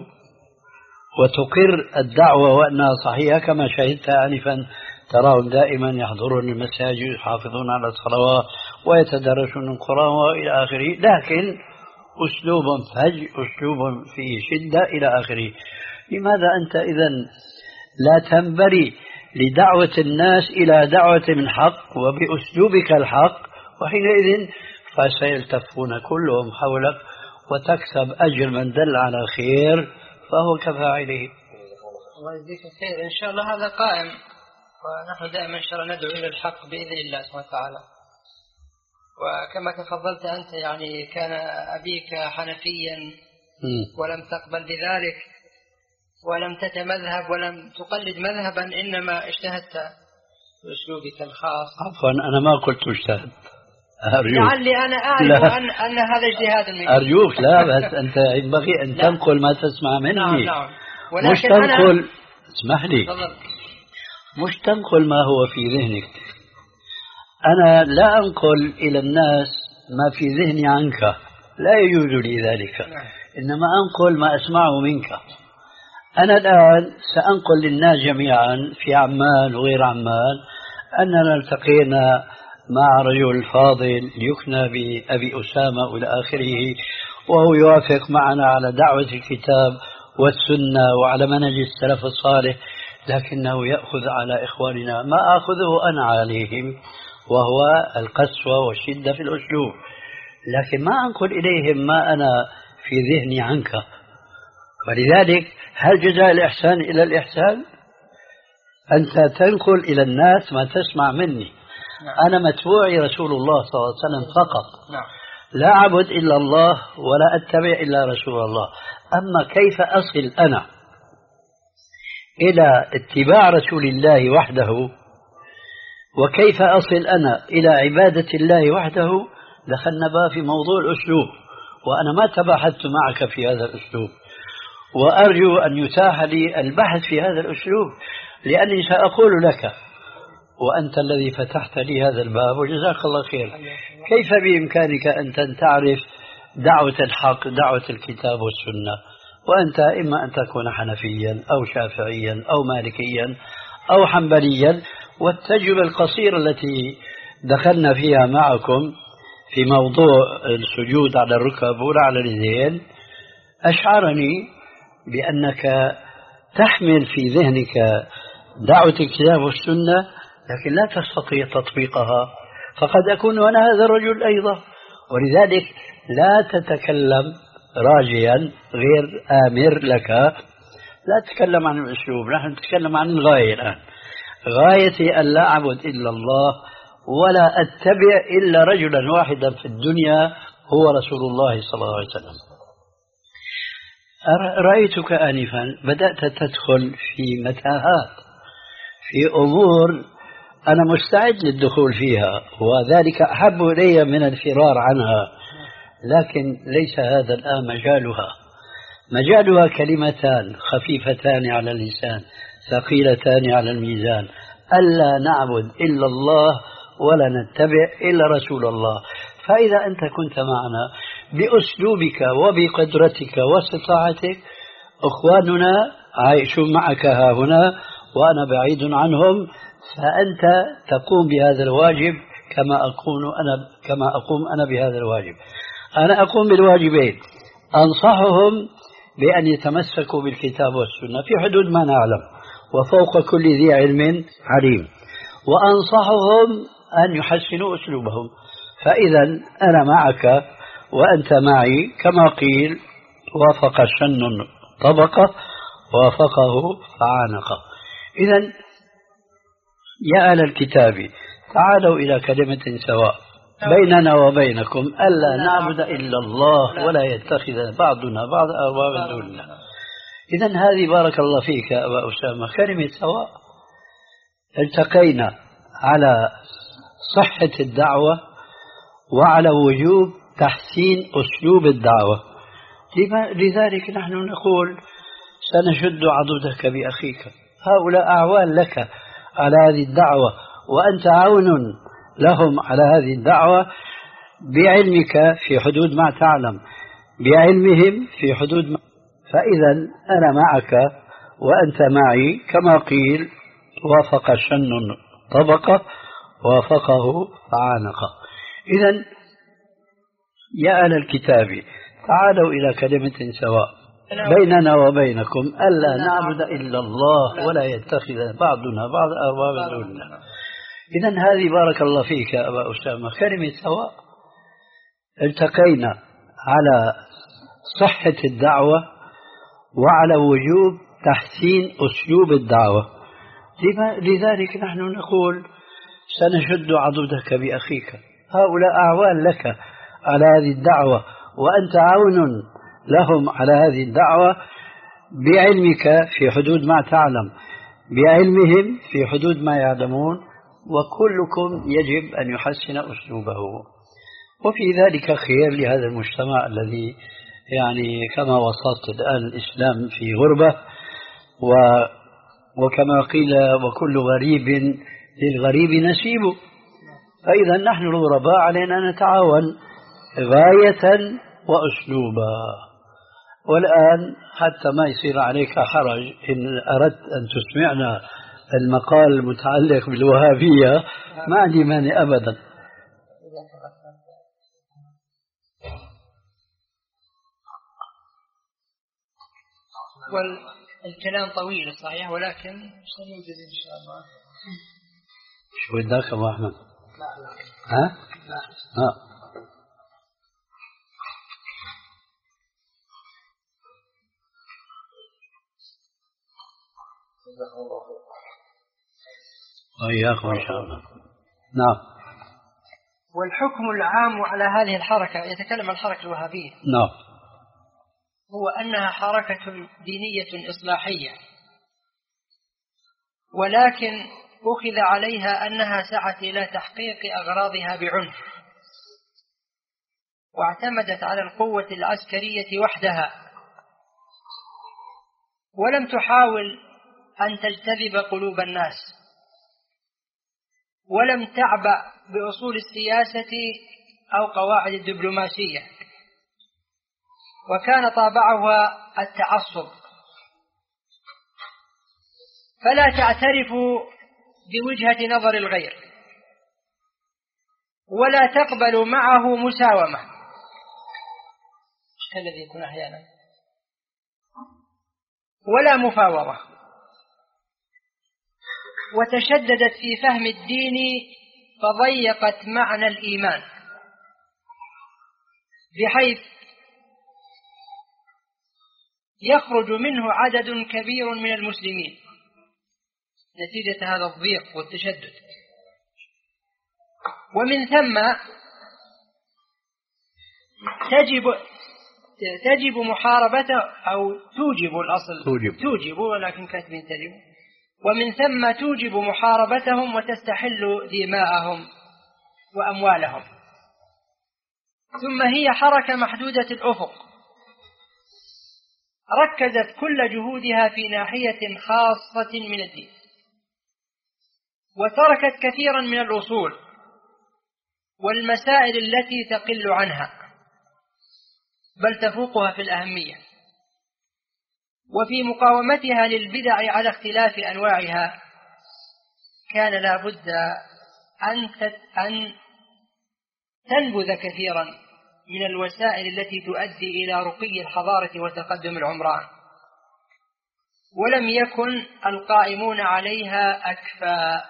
وتقر الدعوة وأنها صحيحة، كما شهدت آنفا تراهم دائما يحضرون المساجد يحافظون على الصلوات ويتدرسون القرآن وإلى آخره، لكن أسلوب فج أسلوب فيه شدة إلى آخره. لماذا أنت إذن لا تنبري لدعوة الناس إلى دعوة من حق وبأسلوبك الحق؟ وحينئذ فسيلتفون كلهم حولك وتكسب أجر من دل على خير فهو كفاعله. الله يجزيك الخير. إن شاء الله هذا قائم، ونحن دائما إن شاء الله ندعو إلى الحق بإذن الله سبحانه وتعالى. وكما تفضلت أنت يعني كان أبيك حنفيا ولم تقبل بذلك ولم تتمذهب ولم تقلد مذهبا، إنما اجتهدت بأسلوبك الخاص. عفوا أنا ما قلت اجتهد، أرجوك. لعلي أنا أعرف أن, أن هذا اجتهاد منك. أرجوك لا، بس أنت ينبغي أن لا. تنقل ما تسمع مني. نعم نعم. مش تنقل أنا... اسمح لي تفضل. مش تنقل ما هو في ذهنك. أنا لا أنقل إلى الناس ما في ذهني عنك، لا يجوز لي ذلك. نعم. إنما أنقل ما أسمعه منك. أنا الآن سأنقل للناس جميعا في عمان وغير عمان أننا التقينا مع رجل فاضل يكنى بأبي أسامة وإلى آخره، وهو يوافق معنا على دعوة الكتاب والسنة وعلى منهج السلف الصالح، لكنه يأخذ على إخواننا ما أخذه أنا عليهم، وهو القسوة والشدة في الأسلوب. لكن ما أنقل إليهم ما أنا في ذهني عنك. ولذلك هل جزاء الإحسان إلى الإحسان؟ أنت تنقل إلى الناس ما تسمع مني. نعم. أنا متبوعي رسول الله صلى الله عليه وسلم فقط. نعم. لا أعبد إلا الله ولا أتبع إلا رسول الله. أما كيف أصل أنا إلى اتباع رسول الله وحده، وكيف أصل أنا إلى عبادة الله وحده، دخلنا بقى في موضوع الأسلوب، وأنا ما تباحثت معك في هذا الأسلوب، وأرجو أن يتاح لي البحث في هذا الأسلوب، لأني سأقول لك وأنت الذي فتحت لي هذا الباب وجزاك الله خير، كيف بإمكانك أنت أن تعرف دعوة الحق دعوة الكتاب والسنة وأنت إما أن تكون حنفيا أو شافعيا أو مالكيا أو حنبليا؟ والتجربة القصيرة التي دخلنا فيها معكم في موضوع السجود على الركب ولا على اليدين أشعرني بأنك تحمل في ذهنك دعوة الكتاب والسنة لكن لا تستطيع تطبيقها، فقد أكون أنا هذا الرجل أيضا، ولذلك لا تتكلم راجيا غير آمر لك، لا تتكلم عن الأسلوب، نحن نتكلم عن الغاية الآن. غايتي أن لا أعبد إلا الله ولا أتبع إلا رجلا واحدا في الدنيا هو رسول الله صلى الله عليه وسلم. رأيتك آنفا بدأت تدخل في متاهات، في أمور أنا مستعد للدخول فيها وذلك أحب إلي من الفرار عنها، لكن ليس هذا الآن مجالها. مجالها كلمتان خفيفتان على اللسان ثقيلتان على الميزان: ألا نعبد إلا الله ولا نتبع إلا رسول الله. فإذا أنت كنت معنا بأسلوبك وبقدرتك واستطاعتك، أخواننا عايشون معك ها هنا وأنا بعيد عنهم، فأنت تقوم بهذا الواجب كما أكون أنا كما أقوم أنا بهذا الواجب. أنا أقوم بالواجبين: أنصحهم بأن يتمسكوا بالكتاب والسنة في حدود ما نعلم وفوق كل ذي علم عليم، وأنصحهم أن يحسنوا أسلوبهم. فإذا أنا معك وأنت معي، كما قيل: وافق الشن طبقه وافقه فعانقه. إذا يا أهل الكتاب تعالوا إلى كلمة سواء بيننا وبينكم ألا نعبد إلا الله ولا يتخذ بعضنا بعض أربابا دون الله. إذا هذه بارك الله فيك يا أبا أسامة كلمة سواء. التقينا على صحة الدعوة وعلى وجوب تحسين أسلوب الدعوة، لذلك نحن نقول سنشد عضدك بأخيك. هؤلاء أعوان لك على هذه الدعوة وأنت عون لهم على هذه الدعوة بعلمك في حدود ما تعلم، بعلمهم في حدود ما. فإذا أنا معك وأنت معي، كما قيل: وافق الشن طبقه وافقه فعانقه. إذا يا أهل الكتاب تعالوا إلى كلمة سواء بيننا وبينكم ألا نعبد إلا الله ولا يتخذ بعضنا بعض أربابا دون الله. إذا هذه بارك الله فيك يا أبا أسامة كلمة سواء. التقينا على صحة الدعوة وعلى وجوب تحسين أسلوب الدعوة، لذلك نحن نقول سنشد عضدك بأخيك. هؤلاء أعوان لك على هذه الدعوة وأنت عون لهم على هذه الدعوة بعلمك في حدود ما تعلم، بعلمهم في حدود ما يعلمون، وكلكم يجب أن يحسن أسلوبه. وفي ذلك خير لهذا المجتمع الذي يعني كما وصفت الآن الإسلام في غربة، و وكما قيل: وكل غريب للغريب نسيب. فإذا نحن الغرباء علينا نتعاون غاية وأسلوبا. والآن حتى ما يصير عليك حرج إن أردت أن تسمعنا المقال المتعلق بالوهابية ما عندي مانع أبدا. والكلام طويل صحيح، ولكن سنوجد إن شاء الله. شو بدك أبو أحمد؟ لا لا ها؟ لا ها. وإياكم إن شاء الله. نعم. والحكم العام على هذه الحركة، يتكلم عن الحركة الوهابية، نعم، هو أنها حركة دينية إصلاحية، ولكن أخذ عليها أنها سعت إلى تحقيق أغراضها بعنف. واعتمدت على القوة العسكرية وحدها، ولم تحاول أن تجتذب قلوب الناس، ولم تعبأ بأصول السياسة أو قواعد الدبلوماسية، وكان طابعها التعصب، فلا تعترف بوجهة نظر الغير، ولا تقبل معه مساومة الذي يكون أحيانا، ولا مفاوضة، وتشددت في فهم الدين فضيقت معنى الإيمان، بحيث يخرج منه عدد كبير من المسلمين نتيجة هذا الضيق والتشدد. ومن ثم تجب تجب محاربته أو توجب الأصل توجب, توجب ولكن كاتبين تجب. ومن ثم توجب محاربتهم وتستحل دماءهم وأموالهم. ثم هي حركة محدودة الأفق، ركزت كل جهودها في ناحية خاصة من الدين، وتركت كثيرا من الأصول والمسائل التي تقل عنها بل تفوقها في الأهمية. وفي مقاومتها للبدع على اختلاف أنواعها كان لا بد أن تنبذ كثيرا من الوسائل التي تؤدي إلى رقي الحضارة وتقدم العمران، ولم يكن القائمون عليها أكفاء.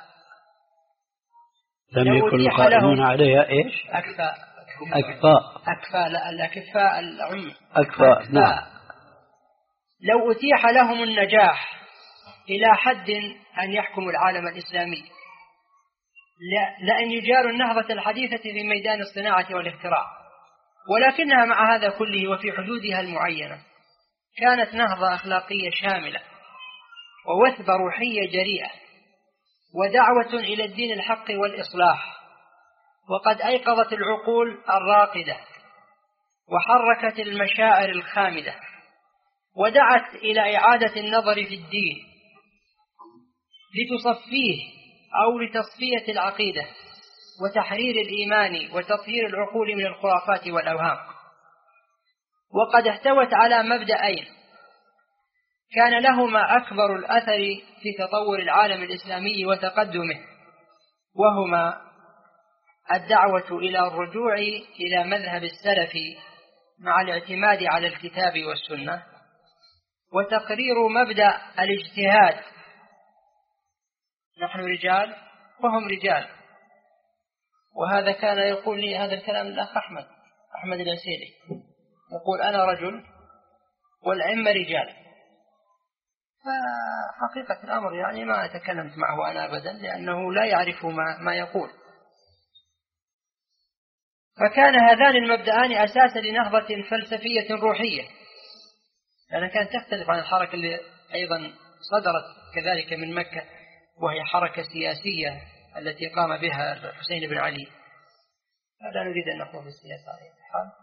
لم يكن القائمون عليها إيش؟ أكفاء أكفاء أكفاء لا الأكفاء العم أكفاء, أكفاء. نعم. لو أتيح لهم النجاح إلى حد أن يحكموا العالم الإسلامي لأن يجاروا النهضة الحديثة في ميدان الصناعة والاختراع، ولكنها مع هذا كله وفي حدودها المعينة كانت نهضة أخلاقية شاملة ووثبة روحية جريئة ودعوة إلى الدين الحق والإصلاح، وقد أيقظت العقول الراقدة وحركت المشاعر الخامدة ودعت إلى إعادة النظر في الدين لتصفيه أو لتصفية العقيدة وتحرير الإيمان وتطهير العقول من الخرافات والأوهام. وقد احتوت على مبدأين كان لهما أكبر الأثر في تطور العالم الإسلامي وتقدمه، وهما الدعوة إلى الرجوع إلى مذهب السلف مع الاعتماد على الكتاب والسنة، وتقرير مبدأ الاجتهاد. نحن رجال وهم رجال، وهذا كان يقول لي هذا الكلام الأخ أحمد أحمد العسيري، يقول أنا رجل والأئمة رجال. فحقيقة الأمر يعني ما تكلمت معه أنا أبدا، لأنه لا يعرف ما, ما يقول. فكان هذان المبدأان أساسا لنهضة فلسفية روحية، لأنها كانت تختلف عن الحركة اللي أيضا صدرت كذلك من مكة، وهي حركة سياسية التي قام بها الحسين بن علي. لا نريد أن نقوم بالسياسة على الحال.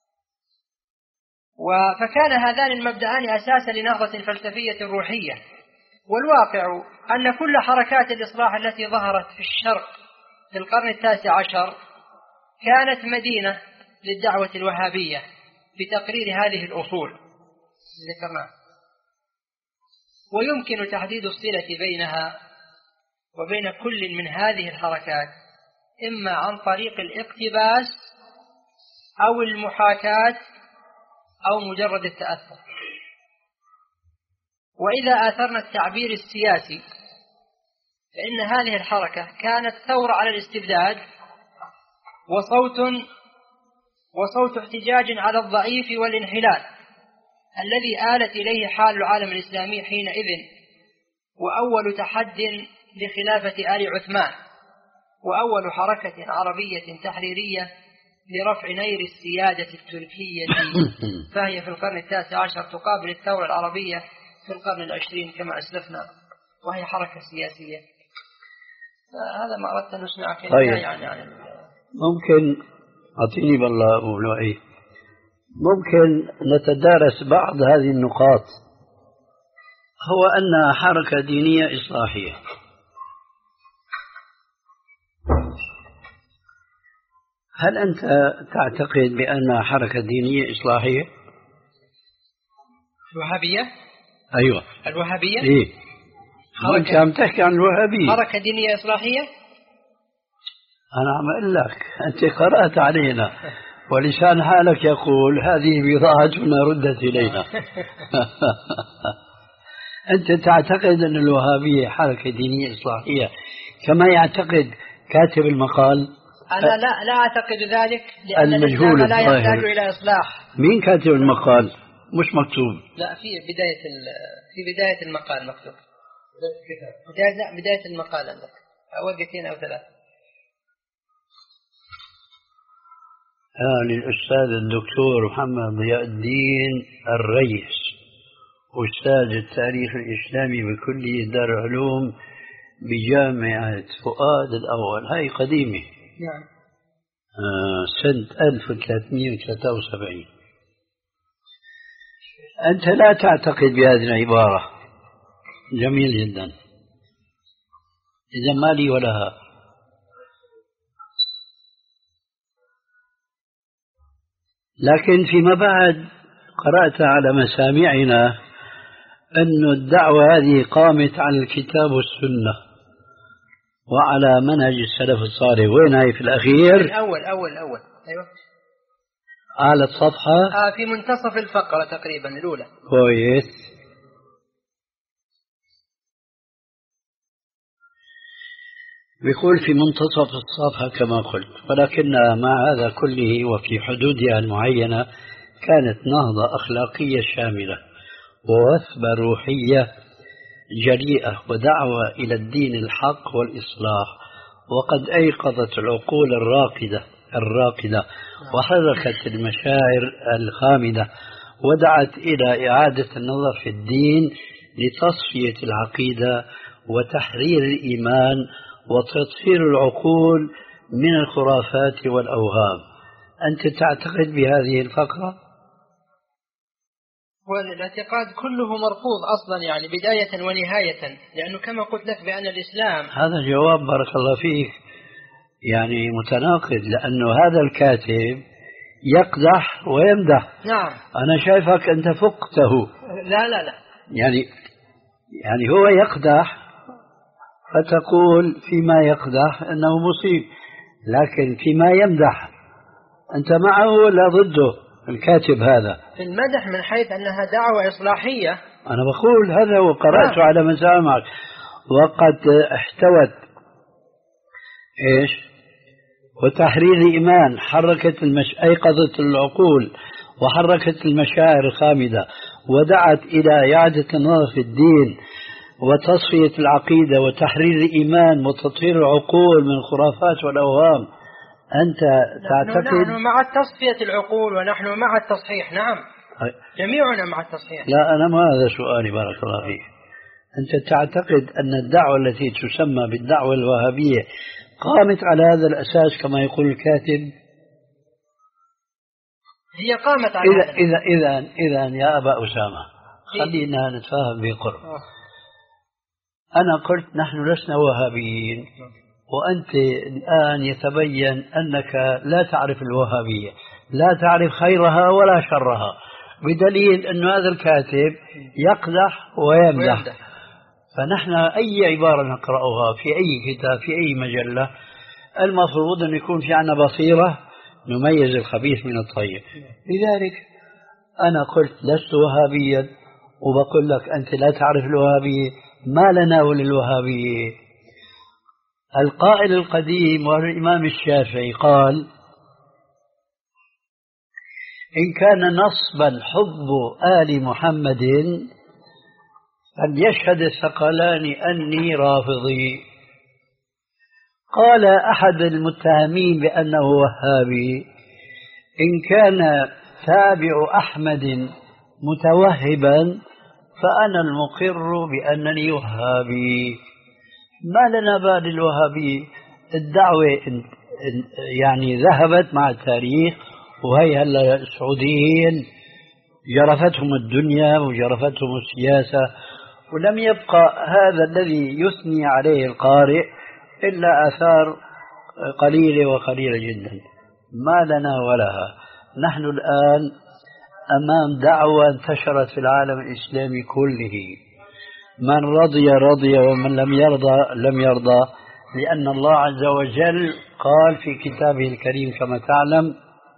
فكان هذان المبدأان أساسا لنهضة فلسفية روحية. والواقع أن كل حركات الإصلاح التي ظهرت في الشرق في القرن التاسع عشر كانت مدينة للدعوة الوهابية بتقرير هذه الأصول ذكرناها. ويمكن تحديد الصلة بينها وبين كل من هذه الحركات إما عن طريق الاقتباس أو المحاكاة أو مجرد التأثر. وإذا آثرنا التعبير السياسي فإن هذه الحركة كانت ثورة على الاستبداد وصوت وصوت احتجاج على الضعيف والانحلال الذي آلت إليه حال العالم الإسلامي حينئذ، وأول تحد لخلافة آل عثمان، وأول حركة عربية تحريرية لرفع نير السيادة التركية، فهي في القرن التاسع عشر تقابل الثورة العربية في القرن العشرين كما أسلفنا، وهي حركة سياسية. هذا ما أردت أن نسمع كلمة يعني, يعني ممكن أعطيني بالله أبو لؤي. ممكن نتدارس بعض هذه النقاط. هو أنها حركة دينية إصلاحية. هل أنت تعتقد بأنها حركة دينية إصلاحية؟ الوهابية؟ أيوة الوهابية؟ إيه أنت عم تحكي عن الوهابية. حركة دينية إصلاحية؟ أنا عم أقول لك أنت قرأت علينا ولسان حالك يقول هذه بضاعتنا ردت إلينا. أنت تعتقد أن الوهابية حركة دينية إصلاحية كما يعتقد كاتب المقال؟ أنا لا لا أعتقد ذلك، لأن الإسلام لا يحتاج إلى إصلاح. مين كاتب المقال؟ مش مكتوب. لا، في بداية في بداية المقال مكتوب. بداية لا بداية المقال عندك ورقتين أو ثلاث. آه للأستاذ الدكتور محمد ضياء الدين الريس، أستاذ التاريخ الإسلامي بكلية دار العلوم بجامعة فؤاد الأول. هاي قديمة. نعم. آه سنة ألف وثلاثمئة وثلاثة وسبعين. أنت لا تعتقد بهذه العبارة. جميل جدا. إذا ما لي ولها. لكن فيما بعد قرأت على مسامعنا أن الدعوة هذه قامت على الكتاب والسنة وعلى منهج السلف الصالح. وين هي في الأخير؟ الأول أول أول أيوة. على الصفحة. آه في منتصف الفقرة تقريبا الأولى. كويس. بيقول في منتصف الصفحة كما قلت، ولكنها مع هذا كله وفي حدودها المعينة كانت نهضة أخلاقية شاملة ووثبة روحية جريئة ودعوة إلى الدين الحق والإصلاح، وقد أيقظت العقول الراقدة الراقدة وحركت المشاعر الخامدة ودعت إلى إعادة النظر في الدين لتصفية العقيدة وتحرير الإيمان وتطهير العقول من الخرافات والأوهام. أنت تعتقد بهذه الفقرة؟ والاعتقاد كله مرفوض أصلا، يعني بداية ونهاية، لأنه كما قلت لك بأن الإسلام. هذا جواب بارك الله فيك يعني متناقض، لأنه هذا الكاتب يقدح ويمدح. نعم. أنا شايفك أنت فقته. لا لا لا يعني يعني هو يقدح فتقول فيما يقدح أنه مصيب، لكن فيما يمدح أنت معه ولا ضده الكاتب هذا؟ في المدح من حيث أنها دعوة إصلاحية. أنا بقول هذا وقرأت على مسامعك. وقد احتوت إيش؟ وتحرير الإيمان، حركت المش... أيقظت العقول وحركت المشاعر الخامدة ودعت إلى إعادة النظر في الدين وتصفية العقيدة وتحرير الإيمان وتطهير العقول من الخرافات والأوهام. أنت تعتقد؟ نحن مع تصفية العقول ونحن مع التصحيح. نعم جميعنا مع التصحيح. لا أنا ما هذا سؤالي بارك الله فيك. أنت تعتقد أن الدعوة التي تسمى بالدعوة الوهابية قامت على هذا الأساس كما يقول الكاتب؟ هي قامت على إذا هذا. إذا إذا إذا يا أبا أسامة خلينا نتفاهم بقرب. أنا قلت نحن لسنا وهابيين، وأنت الآن يتبين أنك لا تعرف الوهابية، لا تعرف خيرها ولا شرها، بدليل أن هذا الكاتب يقدح ويمدح. فنحن أي عبارة نقرأها في أي كتاب في أي مجلة المفروض أن يكون في عنا بصيرة نميز الخبيث من الطيب. لذلك أنا قلت لست وهابيا، وبقول لك أنت لا تعرف الوهابية، ما لنا وللوهابية. القائل القديم والإمام الشافعي قال: إن كان نصبا حب آل محمد فليشهد الثقلان أني رافضي. قال أحد المتهمين بأنه وهابي: إن كان تابع أحمد متوهبا فأنا المقر بأنني وهابي. ما لنا بال الوهابي، الدعوة يعني ذهبت مع التاريخ، وهي هلا السعوديين جرفتهم الدنيا وجرفتهم السياسة، ولم يبقى هذا الذي يثني عليه القارئ إلا آثار قليلة وقليلة جدا، ما لنا ولها. نحن الآن أمام دعوة انتشرت في العالم الإسلامي كله، من رضي رضي ومن لم يرضى لم يرضى، لأن الله عز وجل قال في كتابه الكريم كما تعلم: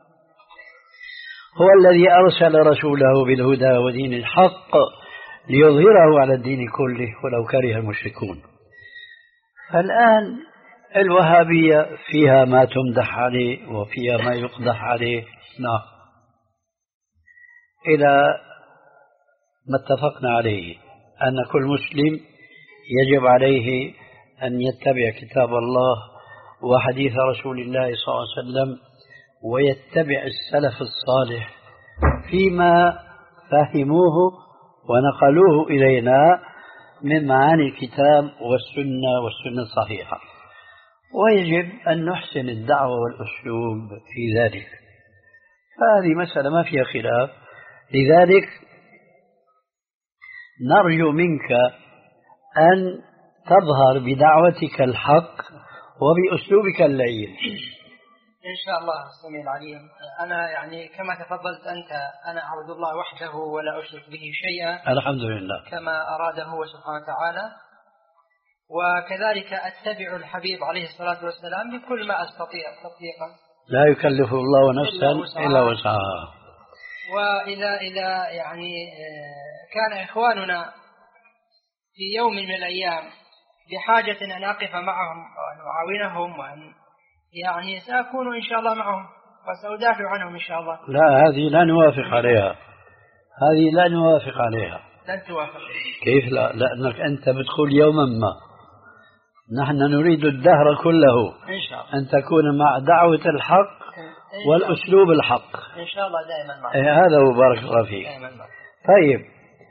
هو الذي أرسل رسوله بالهدى ودين الحق ليظهره على الدين كله ولو كره المشركون. فالآن الوهابية فيها ما تمدح عليه وفيها ما يقدح عليه، نعم، إلى ما اتفقنا عليه أن كل مسلم يجب عليه أن يتبع كتاب الله وحديث رسول الله صلى الله عليه وسلم، ويتبع السلف الصالح فيما فهموه ونقلوه إلينا من معاني الكتاب والسنة والسنة الصحيحة، ويجب أن نحسن الدعوة والأسلوب في ذلك. فهذه مسألة ما فيها خلاف. لذلك نرجو منك أن تظهر بدعوتك الحق وبأسلوبك اللين إن شاء الله. السميع العليم، أنا يعني كما تفضلت أنت، أنا أعبد الله وحده ولا أشرك به شيئا، الحمد لله، كما أراد هو سبحانه وتعالى، وكذلك أتبع الحبيب عليه الصلاة والسلام بكل ما أستطيع تطبيقا، لا يكلف الله نفسا إلا وسعها. وإذا إذا يعني كان إخواننا في يوم من الأيام بحاجة أن أقف معهم وأن أعاونهم وأن يعني سأكون إن شاء الله معهم وسأدافع عنهم إن شاء الله. لا، هذه لا نوافق عليها، هذه لا نوافق عليها. لن توافق. كيف لا؟ لأنك أنت بتقول يوما ما، نحن نريد الدهر كله إن شاء الله أن تكون مع دعوة الحق والأسلوب الحق إن شاء الله دائما معك. إيه هذا هو، بارك الله فيك. طيب،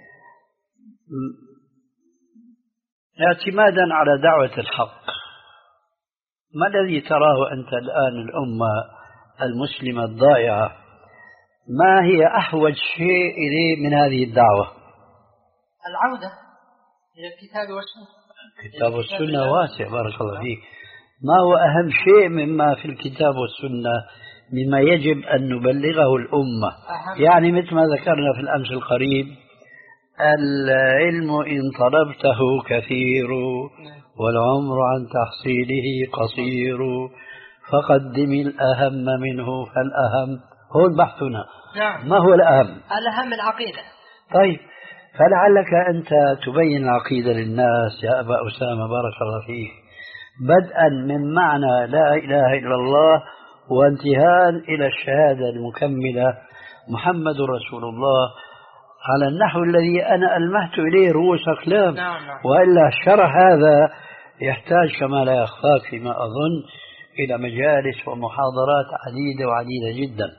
اعتمادا على دعوة الحق، ما الذي تراه أنت الآن الأمة المسلمة الضائعة، ما هي أحوج شيء إليه من هذه الدعوة؟ العودة إلى الكتاب والسنة. الكتاب والسنة واسع، بارك الله فيك. ما هو أهم شيء مما في الكتاب والسنة مما يجب أن نبلغه الأمة؟ يعني مثل ما ذكرنا في الأمس القريب: العلم إن طلبته كثير والعمر عن تحصيله قصير، فقدم الأهم منه فالأهم. هون بحثنا. نعم. ما هو الأهم؟ الأهم العقيدة. طيب، فلعلك أنت تبين العقيدة للناس يا أبا أسامة، بارك الله فيك، بدءا من معنى لا إله إلا الله وانتهاء إلى الشهادة المكملة محمد رسول الله، على النحو الذي أنا ألمحت إليه رؤوس أقلام. نعم نعم. وإلا الشرح هذا يحتاج كما لا يخفاك فيما أظن إلى مجالس ومحاضرات عديدة وعديدة جدا.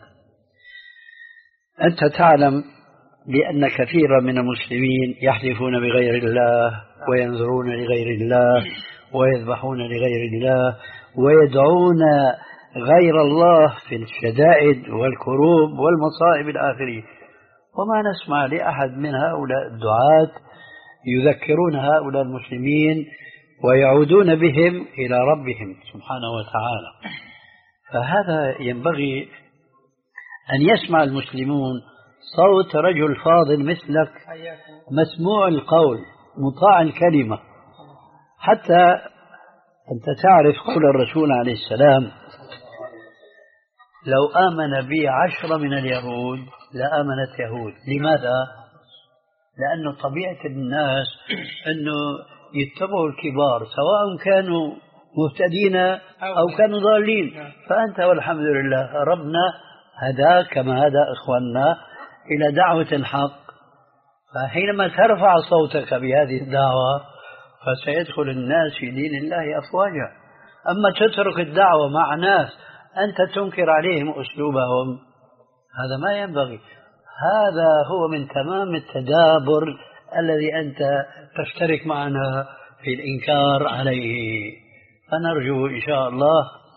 أنت تعلم بأن كثيرا من المسلمين يحلفون بغير الله وينذرون لغير الله ويذبحون لغير الله ويدعون غير الله في الشدائد والكروب والمصائب الآخرين، وما نسمع لأحد من هؤلاء الدعاة يذكرون هؤلاء المسلمين ويعودون بهم إلى ربهم سبحانه وتعالى. فهذا ينبغي أن يسمع المسلمون صوت رجل فاضل مثلك، مسموع القول مطاع الكلمة، حتى أنت تعرف قول الرسول عليه السلام: لو آمن بي عشرة من اليهود لآمنت يهود. لماذا؟ لأنه طبيعة الناس أنه يتبعوا الكبار سواء كانوا مهتدين أو كانوا ضالين. فأنت والحمد لله ربنا هداك كما هدى إخواننا إلى دعوة الحق، فحينما ترفع صوتك بهذه الدعوة فسيدخل الناس في دين الله أفواجا. أما تترك الدعوة مع ناس أنت تنكر عليهم أسلوبهم، هذا ما ينبغي. هذا هو من تمام التدابر الذي أنت تشترك معنا في الإنكار عليه. فنرجو إن شاء الله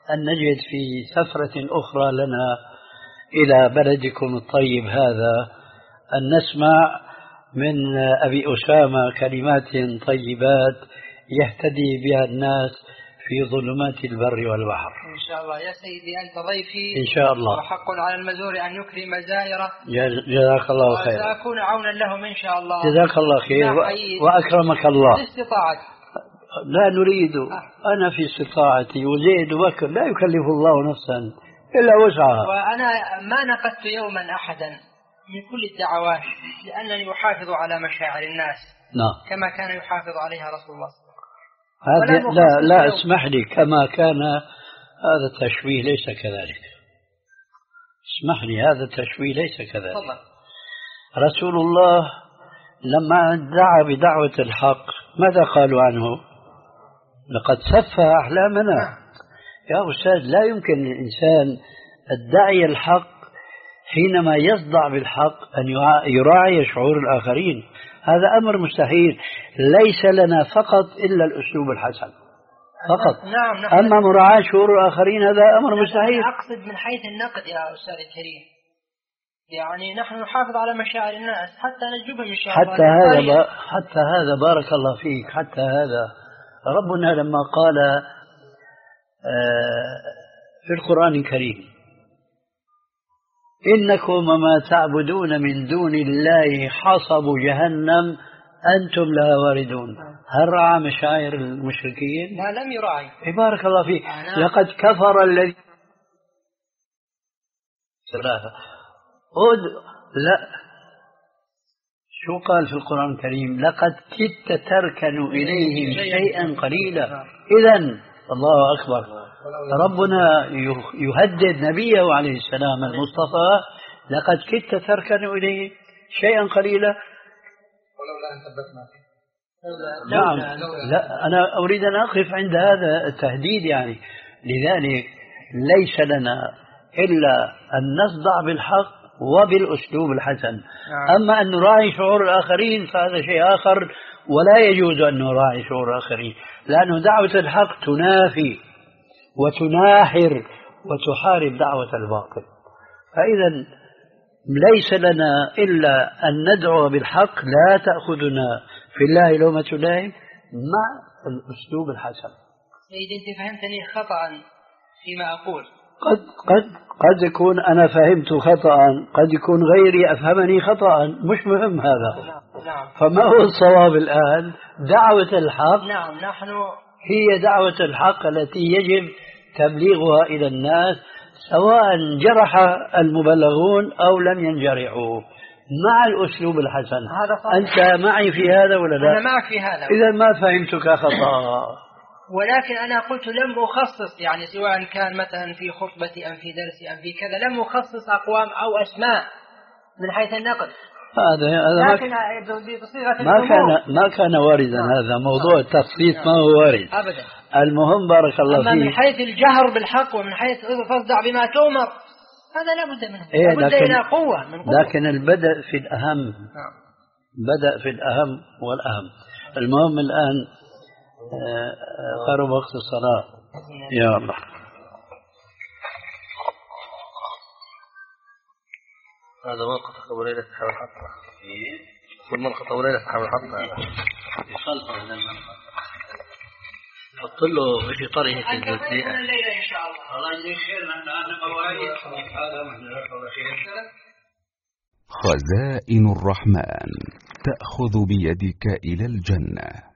أن نجد في سفرة أخرى لنا إلى بلدكم الطيب هذا أن نسمع من أبي أسامة كلمات طيبات يهتدي بها الناس في ظلمات البر والبحر. إن شاء الله يا سيدي، أنت ضيفي إن شاء الله، وحق على المزور أن يكرم زائره. جزاك الله خير، وسأكون عونا لهم إن شاء الله. جزاك الله خير وأكرمك الله. باستطاعتي لا نريد، أنا في استطاعتي وزيد وبكر لا يكلف الله نفسا إلا وسعها. وأنا ما نقدت يوما أحدا من كل الدعوات لأنني أحافظ على مشاعر الناس. نعم. كما كان يحافظ عليها رسول الله صلى الله عليه وسلم. لا لا اسمح لي، كما كان هذا التشبيه ليس كذلك. اسمح لي، هذا التشبيه ليس كذلك. طبعا. رسول الله لما دعا بدعوة الحق ماذا قالوا عنه؟ لقد سفه أحلامنا. يا أستاذ، لا يمكن للإنسان الداعي الحق حينما يصدع بالحق أن يراعي شعور الآخرين. هذا أمر مستحيل. ليس لنا فقط إلا الأسلوب الحسن فقط. نعم. نعم. أما مراعاة شعور الآخرين هذا أمر مستحيل. أقصد من حيث النقد يا أستاذ الكريم، يعني نحن نحافظ على مشاعر الناس حتى نجبهم إن شاء الله. حتى هذا حتى هذا بارك الله فيك، حتى هذا ربنا لما قال في القرآن الكريم إنكم وما تعبدون من دون الله حصب جهنم أنتم لها واردون، هل رعى مشاعر المشركين؟ لا، لم يراعي. بارك الله فيك. لقد كفر الذي ثلاثة أد... لا، شو قال في القرآن الكريم؟ لقد كدت تركن إليهم شيئا قليلا. إذن الله أكبر، ربنا يهدد نبيه عليه السلام المصطفى لقد كدت تركن إليه شيئا قليلا. ولولا أن ثبتناك. نعم. لا، أنا أريد أن أقف عند هذا التهديد. يعني لذلك ليس لنا إلا أن نصدع بالحق وبالأسلوب الحسن. أما أن نراعي شعور الآخرين فهذا شيء آخر، ولا يجوز أن نراعي شعور الآخرين، لأن دعوة الحق تنافي وتناحر وتحارب دعوة الباطل. فإذا ليس لنا إلا أن ندعو بالحق، لا تأخذنا في الله لومة لائم، مع الأسلوب الحسن. سيدي أنت فهمتني خطأ فيما أقول. قد قد قد يكون أنا فهمت خطأ، قد يكون غيري أفهمني خطأ، مش مهم هذا. نعم. فما هو الصواب الآن؟ دعوة الحق. نعم. نحن هي دعوة الحق التي يجب تبليغها إلى الناس، سواء جرح المبلغون أو لم ينجرحوا، مع الأسلوب الحسن. هذا أنت معي في هذا ولا لا؟ أنا معك في هذا. إذا ما فهمتك خطأ. ولكن أنا قلت لم أخصص، يعني سواء كان مثلا في خطبتي أم في درسي أم في كذا، لم أخصص أقوام أو أسماء من حيث النقد. هذا هذا لكن بصيغة ما كان ما كان واردا. هذا موضوع التفصيل ما هو وارد أبدا. المهم بارك الله فيك. أما من حيث الجهر بالحق ومن حيث تصدع بما تؤمر هذا لا بد منه. إيه، لا بد إلى قوة من قوة. لكن البدء في الأهم. بدأ في الأهم والأهم. المهم الآن قرب وقت الصلاة. يا الله. هذا مرقط أبو ليلى حول الحطة. إيه؟ والمرقط أبو ليلى حول الحطة. يخلطه هذا المرقط. حط له في طريقة الجزئية. الليلة إن شاء الله. الله يجزيك خير. نحن عندنا مواعيد. هذا خزائن الرحمن تأخذ بيدك إلى الجنة.